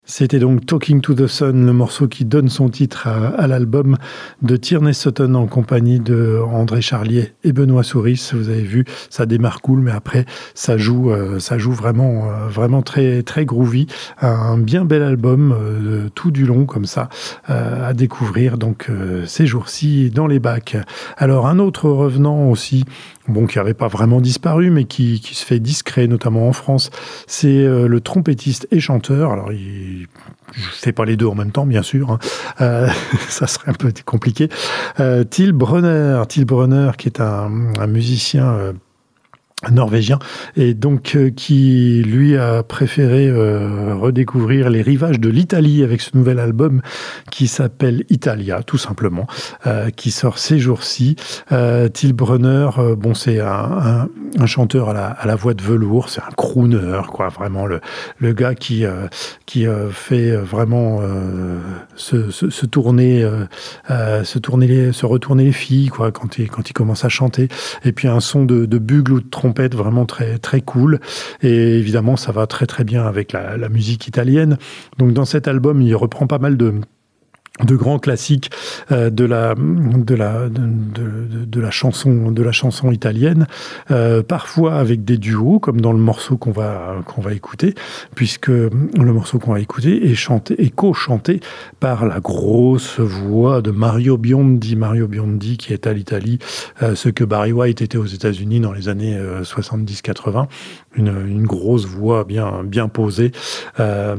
A: C'était donc Talking to the Sun, le morceau qui donne son titre à, à l'album de Tierney Sutton en compagnie de André Charlier et Benoît Souris. Vous avez vu, ça démarre cool, mais après ça joue, euh, ça joue vraiment, euh, vraiment très, très groovy. Un bien bel album, euh, tout du long comme ça, euh, à découvrir donc euh, ces jours-ci dans les bacs. Alors un autre revenant aussi, bon, qui n'avait pas vraiment disparu, mais qui, qui se fait discret, notamment en France, c'est euh, le trompettiste et chanteur. Alors, il ne fait pas les deux en même temps, bien sûr. Hein. Euh, ça serait un peu compliqué. Euh, Till Brunner, Till Brunner, qui est un, un musicien euh, norvégien, et donc euh, qui lui a préféré euh, redécouvrir les rivages de l'Italie avec ce nouvel album qui s'appelle Italia, tout simplement, euh, qui sort ces jours-ci. Euh, Till Brunner, euh, bon, c'est un, un, un chanteur à la, à la voix de velours, c'est un crooner, quoi, vraiment le, le gars qui, euh, qui euh, fait vraiment euh, se, se, se tourner, euh, euh, se tourner, les, se retourner les filles, quoi, quand il, quand il commence à chanter, et puis un son de, de bugle ou de trompette vraiment très, très cool. Et évidemment, ça va très très bien avec la, la musique italienne. Donc dans cet album, il reprend pas mal de de grands classiques euh, de la de la de, de, de la chanson de la chanson italienne, euh, parfois avec des duos comme dans le morceau qu'on va qu'on va écouter, puisque le morceau qu'on va écouter est chanté et co-chanté par la grosse voix de Mario Biondi, Mario Biondi qui est à l'Italie, euh, ce que Barry White était aux États-Unis dans les années euh, soixante-dix quatre-vingts, une une grosse voix bien bien posée. Euh,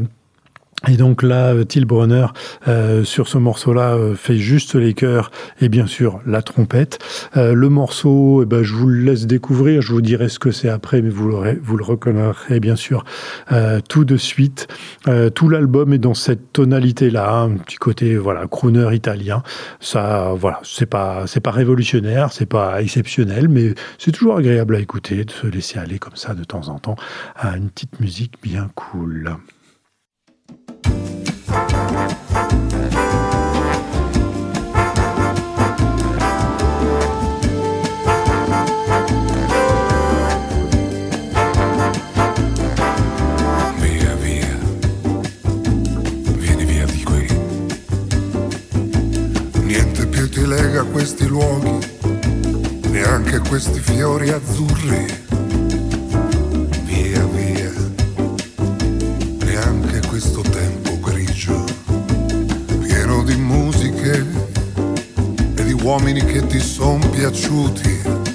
A: Et donc là, Till Brunner, euh, sur ce morceau-là, euh, fait juste les chœurs et bien sûr la trompette. Euh, le morceau, eh ben, je vous le laisse découvrir, je vous dirai ce que c'est après, mais vous, l'aurez, vous le reconnaîtrez bien sûr euh, tout de suite. Euh, tout l'album est dans cette tonalité-là, hein, un petit côté voilà crooner italien. Ça, voilà, c'est pas c'est pas révolutionnaire, c'est pas exceptionnel, mais c'est toujours agréable à écouter, de se laisser aller comme ça de temps en temps à une petite musique bien cool.
D: Via, via, vieni via di qui. Niente più ti lega a questi luoghi, neanche questi fiori azzurri. Via, via, neanche questo tempo grigio, pieno di musiche e di uomini che ti son piaciuti.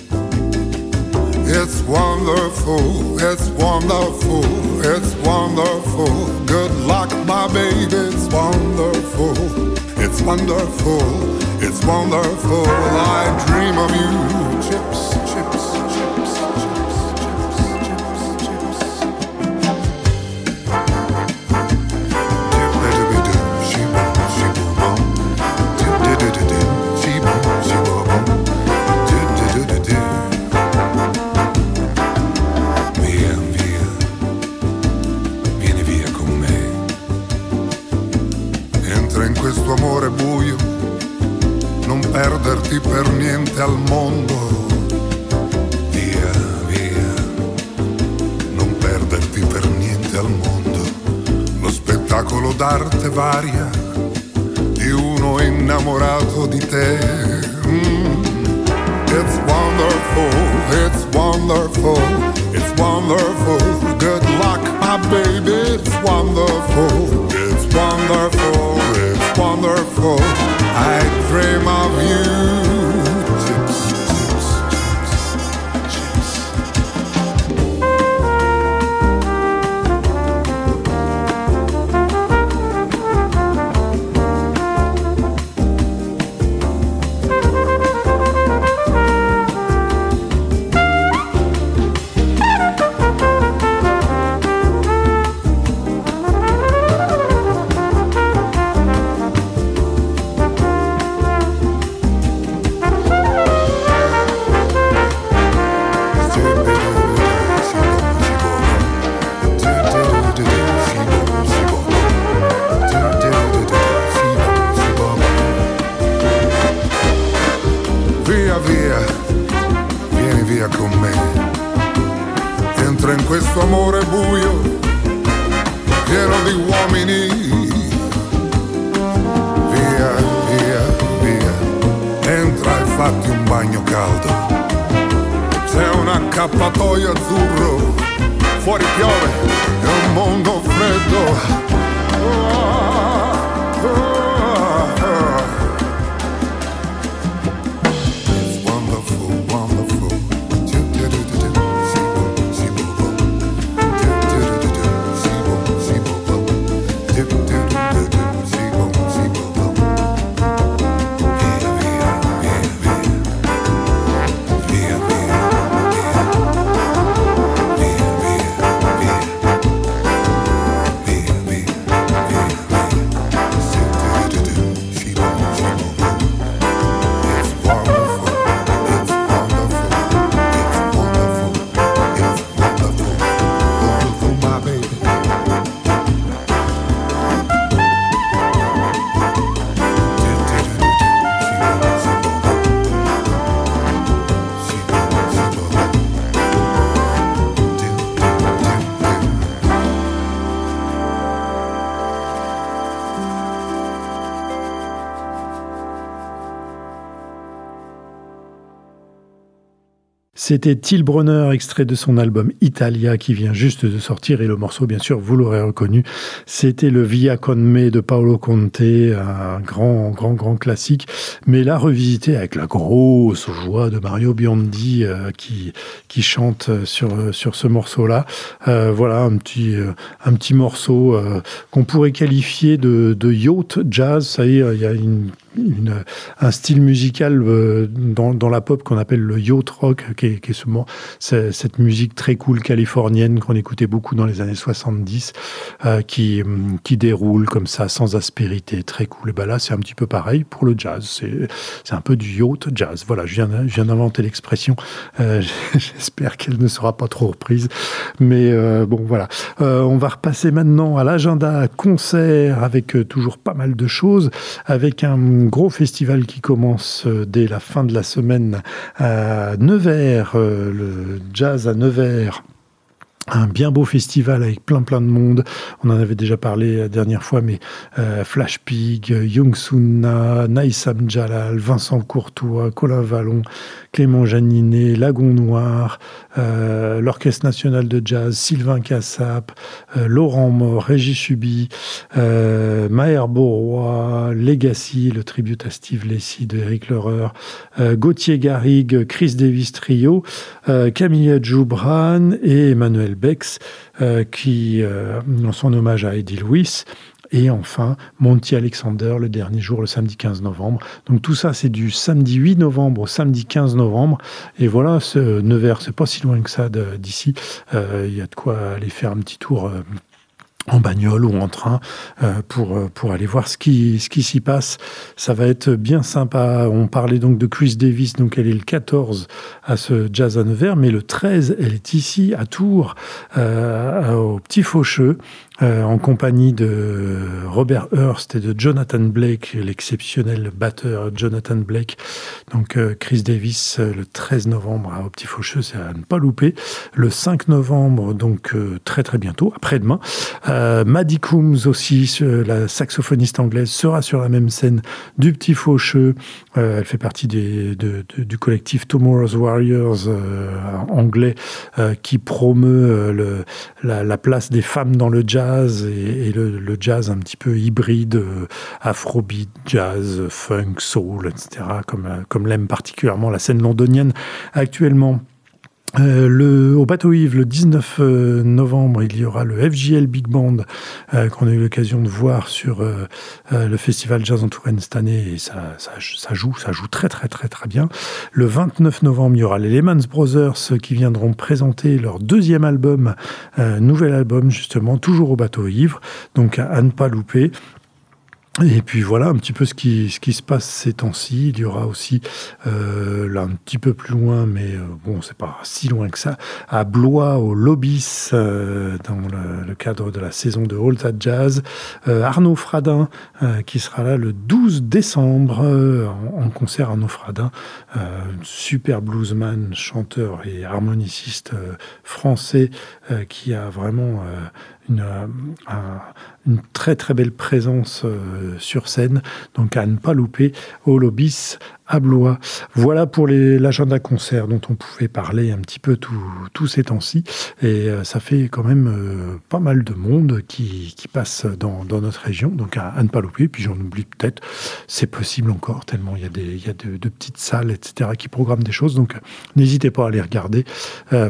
D: It's wonderful, it's wonderful, it's wonderful. Good luck, my baby, it's wonderful, it's wonderful, it's wonderful. I dream of you, chips, chips, chips, chips, chips, chips, chips. Questo amore buio, non perderti per niente al mondo. Via, via, non perderti per niente al mondo. Lo spettacolo d'arte varia di uno innamorato di te. Mm. It's wonderful, it's wonderful, it's wonderful. Good luck, my baby, it's wonderful, it's wonderful, it's wonderful. I dream of you. Chips, chips, chips, chips. gli uomini. Via, via, via, entra e fatti un bagno caldo. C'è un accappatoio azzurro, fuori piove, è un mondo freddo.
A: C'était Till Brunner, extrait de son album Italia, qui vient juste de sortir. Et le morceau, bien sûr, vous l'aurez reconnu, c'était le Via con me de Paolo Conte, un grand, grand, grand classique. Mais là, revisité avec la grosse joie de Mario Biondi euh, qui, qui chante sur, sur ce morceau-là. Euh, voilà, un petit, euh, un petit morceau euh, qu'on pourrait qualifier de, de yacht jazz. Ça y est, il y a une Une, un style musical euh, dans, dans la pop qu'on appelle le yacht rock, qui est, qui est souvent c'est, cette musique très cool californienne qu'on écoutait beaucoup dans les années soixante-dix, euh, qui, qui déroule comme ça, sans aspérité, très cool. Et ben là, c'est un petit peu pareil pour le jazz. C'est, c'est un peu du yacht jazz. Voilà, je viens, je viens d'inventer l'expression. Euh, j'espère qu'elle ne sera pas trop reprise. Mais euh, bon, voilà. Euh, on va repasser maintenant à l'agenda concert avec euh, toujours pas mal de choses, avec un gros festival qui commence dès la fin de la semaine à Nevers, euh, le jazz à Nevers. Un bien beau festival avec plein plein de monde. On en avait déjà parlé la dernière fois, mais euh, Flash Pig, Young Sunna, Naïsam Jalal, Vincent Courtois, Colin Vallon, Clément Janinet, Lagon Noir, euh, l'Orchestre National de Jazz, Sylvain Cassap, euh, Laurent Mort, Régis Subi, euh, Maher Beauroy, Legacy, le tribute à Steve Lacy de Eric Lehrer, euh, Gauthier Garrigue, Chris Davis Trio, euh, Camilla Joubran et Emmanuel Bex, euh, qui, euh, en son hommage à Eddie Lewis. Et enfin, Monty Alexander, le dernier jour, le samedi quinze novembre. Donc tout ça, c'est du samedi huit novembre au samedi quinze novembre. Et voilà, ce Nevers, c'est pas si loin que ça de, d'ici. Il euh, y a de quoi aller faire un petit tour euh, en bagnole ou en train euh, pour, pour aller voir ce qui, ce qui s'y passe. Ça va être bien sympa. On parlait donc de Chris Davis, donc elle est le quatorze à ce Jazz à Nevers, mais le treize, elle est ici à Tours, euh, au Petit Faucheux, euh, en compagnie de Robert Hurst et de Jonathan Blake, l'exceptionnel batteur Jonathan Blake. Donc euh, Chris Davis, euh, le treize novembre au Petit Faucheux, c'est à ne pas louper. Le cinq novembre, donc euh, très très bientôt, après-demain, euh, Maddie Coombs aussi, la saxophoniste anglaise, sera sur la même scène du Petit Faucheux. Euh, elle fait partie des, de, de, du collectif Tomorrow's Warriors euh, anglais euh, qui promeut euh, le, la, la place des femmes dans le jazz et, et le, le jazz un petit peu hybride, euh, afrobeat, jazz, funk, soul, et cetera, comme, comme l'aime particulièrement la scène londonienne actuellement. Euh, le, au Bateau-Yves, le dix-neuf novembre, il y aura le F J L Big Band euh, qu'on a eu l'occasion de voir sur euh, euh, le Festival Jazz en Touraine cette année, et ça, ça, ça joue, ça joue très très très très bien. Le vingt-neuf novembre, il y aura les Lehman Brothers qui viendront présenter leur deuxième album, euh, nouvel album justement, toujours au Bateau-Ivre, donc à, à ne pas louper. Et puis voilà un petit peu ce qui, ce qui se passe ces temps-ci. Il y aura aussi, euh, là un petit peu plus loin, mais euh, bon, c'est pas si loin que ça, à Blois, au Lobis, euh, dans le, le cadre de la saison de All That Jazz, euh, Arnaud Fradin, euh, qui sera là le douze décembre, euh, en, en concert. Arnaud Fradin, euh, super bluesman, chanteur et harmoniciste euh, français, euh, qui a vraiment... Euh, une, un, une très très belle présence euh, sur scène, donc à ne pas louper au Lobis à Blois. Voilà pour les, l'agenda concert dont on pouvait parler un petit peu tous ces temps-ci, et euh, ça fait quand même euh, pas mal de monde qui, qui passe dans, dans notre région, donc à, à ne pas louper. Puis j'en oublie peut-être, c'est possible encore, tellement il y a, des, il y a de, de petites salles, et cetera qui programment des choses, donc n'hésitez pas à les regarder. Euh,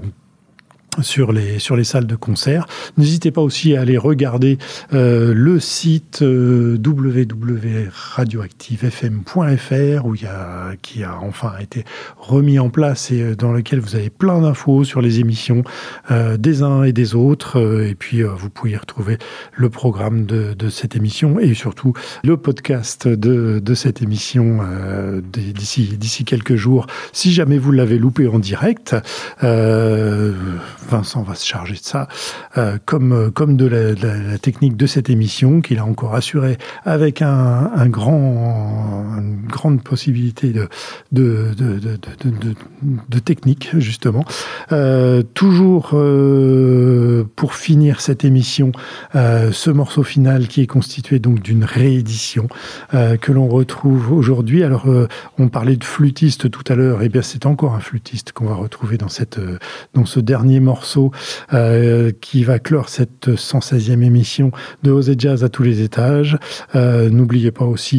A: sur les sur les salles de concert. N'hésitez pas aussi à aller regarder euh, le site euh, w w w point radioactive f m point f r où il y a qui a enfin été remis en place et dans lequel vous avez plein d'infos sur les émissions euh, des uns et des autres euh, et puis euh, vous pouvez retrouver le programme de, de cette émission et surtout le podcast de de cette émission euh, d'ici d'ici quelques jours si jamais vous l'avez loupé en direct. Euh, Vincent va se charger de ça, euh, comme, comme de la, de la technique de cette émission, qu'il a encore assuré avec un, un grand, une grande possibilité de, de, de, de, de, de, de technique, justement. Euh, toujours euh, pour finir cette émission, euh, ce morceau final qui est constitué donc d'une réédition euh, que l'on retrouve aujourd'hui. Alors, euh, on parlait de flûtiste tout à l'heure, et bien c'est encore un flûtiste qu'on va retrouver dans, cette, dans ce dernier morceau. morceau euh, qui va clore cette cent seizième émission de Osez Jazz à tous les étages. Euh, n'oubliez pas aussi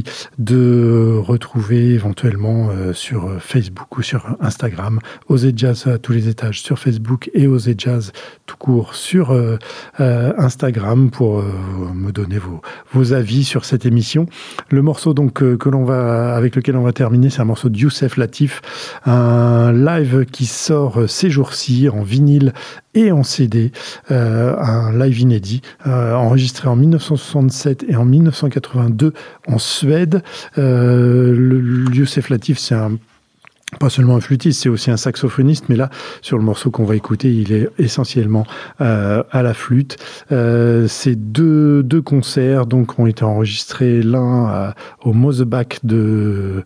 A: de retrouver éventuellement euh, sur Facebook ou sur Instagram Osez Jazz à tous les étages sur Facebook et Osez Jazz tout court sur euh, euh, Instagram pour euh, me donner vos, vos avis sur cette émission. Le morceau donc euh, que l'on va, avec lequel on va terminer, c'est un morceau de Youssef Latif, un live qui sort ces jours-ci en vinyle et en C D, euh, un live inédit, euh, enregistré en mille neuf cent soixante-sept et en mille neuf cent quatre-vingt-deux en Suède. Euh, le, le Youssef Latif, c'est un pas seulement un flûtiste, c'est aussi un saxophoniste, mais là, sur le morceau qu'on va écouter, il est essentiellement euh, à la flûte. Euh, ces deux, deux concerts donc, ont été enregistrés, l'un à, au Mosebach de...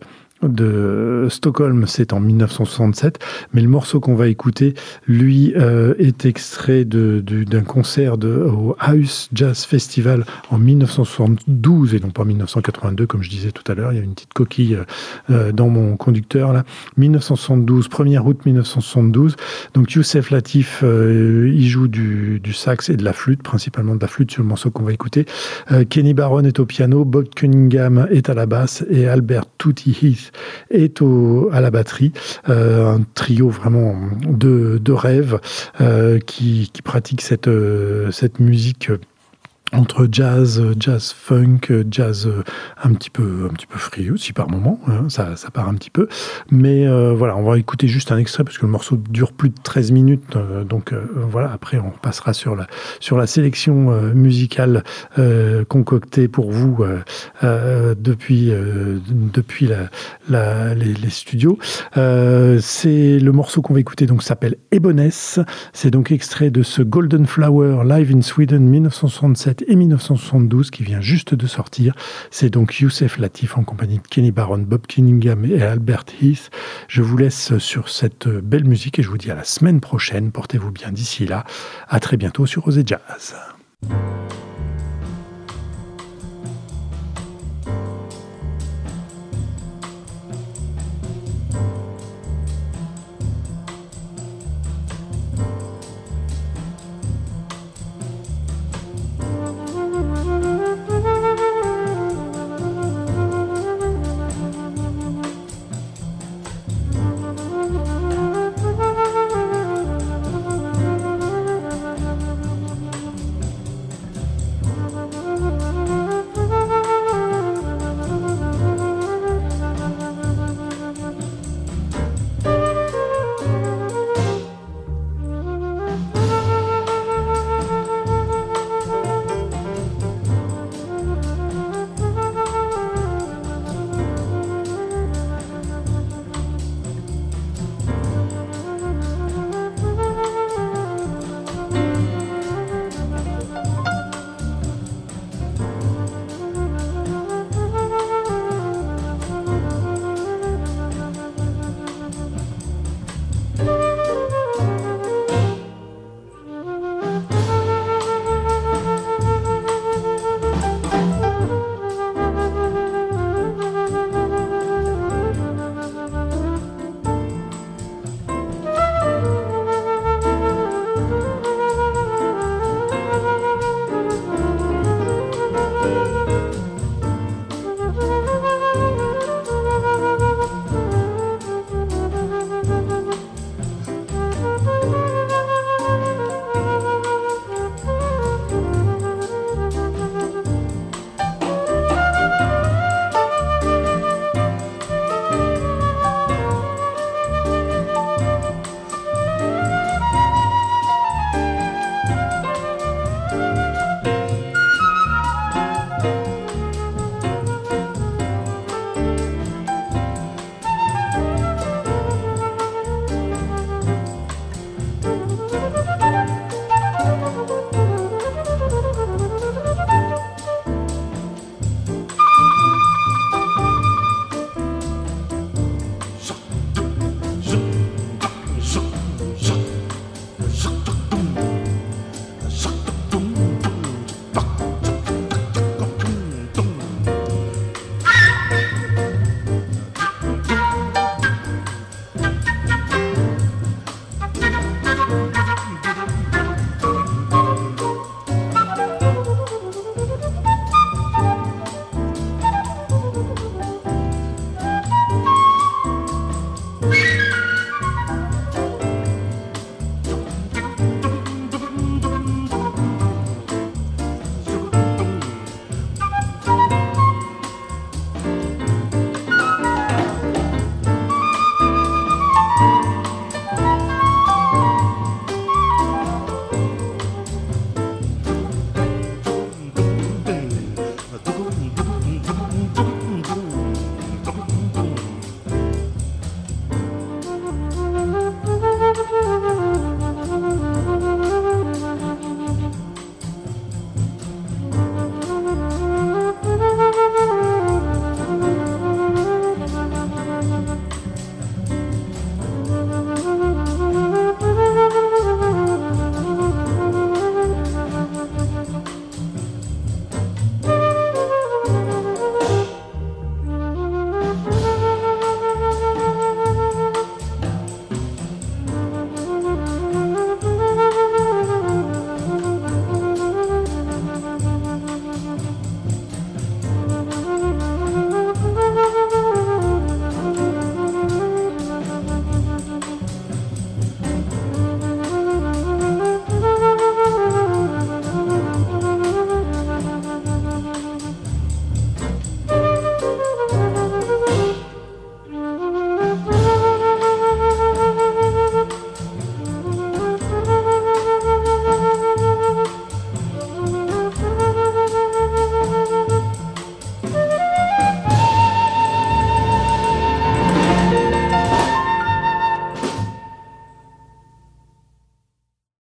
A: de Stockholm, c'est en mille neuf cent soixante-sept, mais le morceau qu'on va écouter, lui, euh, est extrait de, de, d'un concert de, au House Jazz Festival en mille neuf cent soixante-douze et non pas mille neuf cent quatre-vingt-deux, comme je disais tout à l'heure. Il y a une petite coquille euh, dans mon conducteur, là. mille neuf cent soixante-douze, premier août mille neuf cent soixante-douze. Donc, Youssef Latif, euh, il joue du, du sax et de la flûte, principalement de la flûte sur le morceau qu'on va écouter. Euh, Kenny Barron est au piano, Bob Cunningham est à la basse et Albert Tutti Heath est au, à la batterie, euh, un trio vraiment de, de rêve euh, qui, qui pratique cette, euh, cette musique entre jazz, jazz funk, jazz un petit peu, un petit peu free aussi par moment, hein, ça, ça part un petit peu. Mais euh, voilà, on va écouter juste un extrait parce que le morceau dure plus de treize minutes. Euh, donc euh, voilà, après on passera sur la, sur la sélection euh, musicale euh, concoctée pour vous euh, euh, depuis, euh, depuis la, la, les, les studios. Euh, c'est le morceau qu'on va écouter, donc s'appelle Eboness. C'est donc extrait de ce Golden Flower Live in Sweden mille neuf cent soixante-sept et mille neuf cent soixante-douze qui vient juste de sortir. C'est donc Youssef Latif en compagnie de Kenny Barron, Bob Cunningham et Albert Heath. Je vous laisse sur cette belle musique et je vous dis à la semaine prochaine. Portez-vous bien d'ici là. À très bientôt sur Osez Jazz.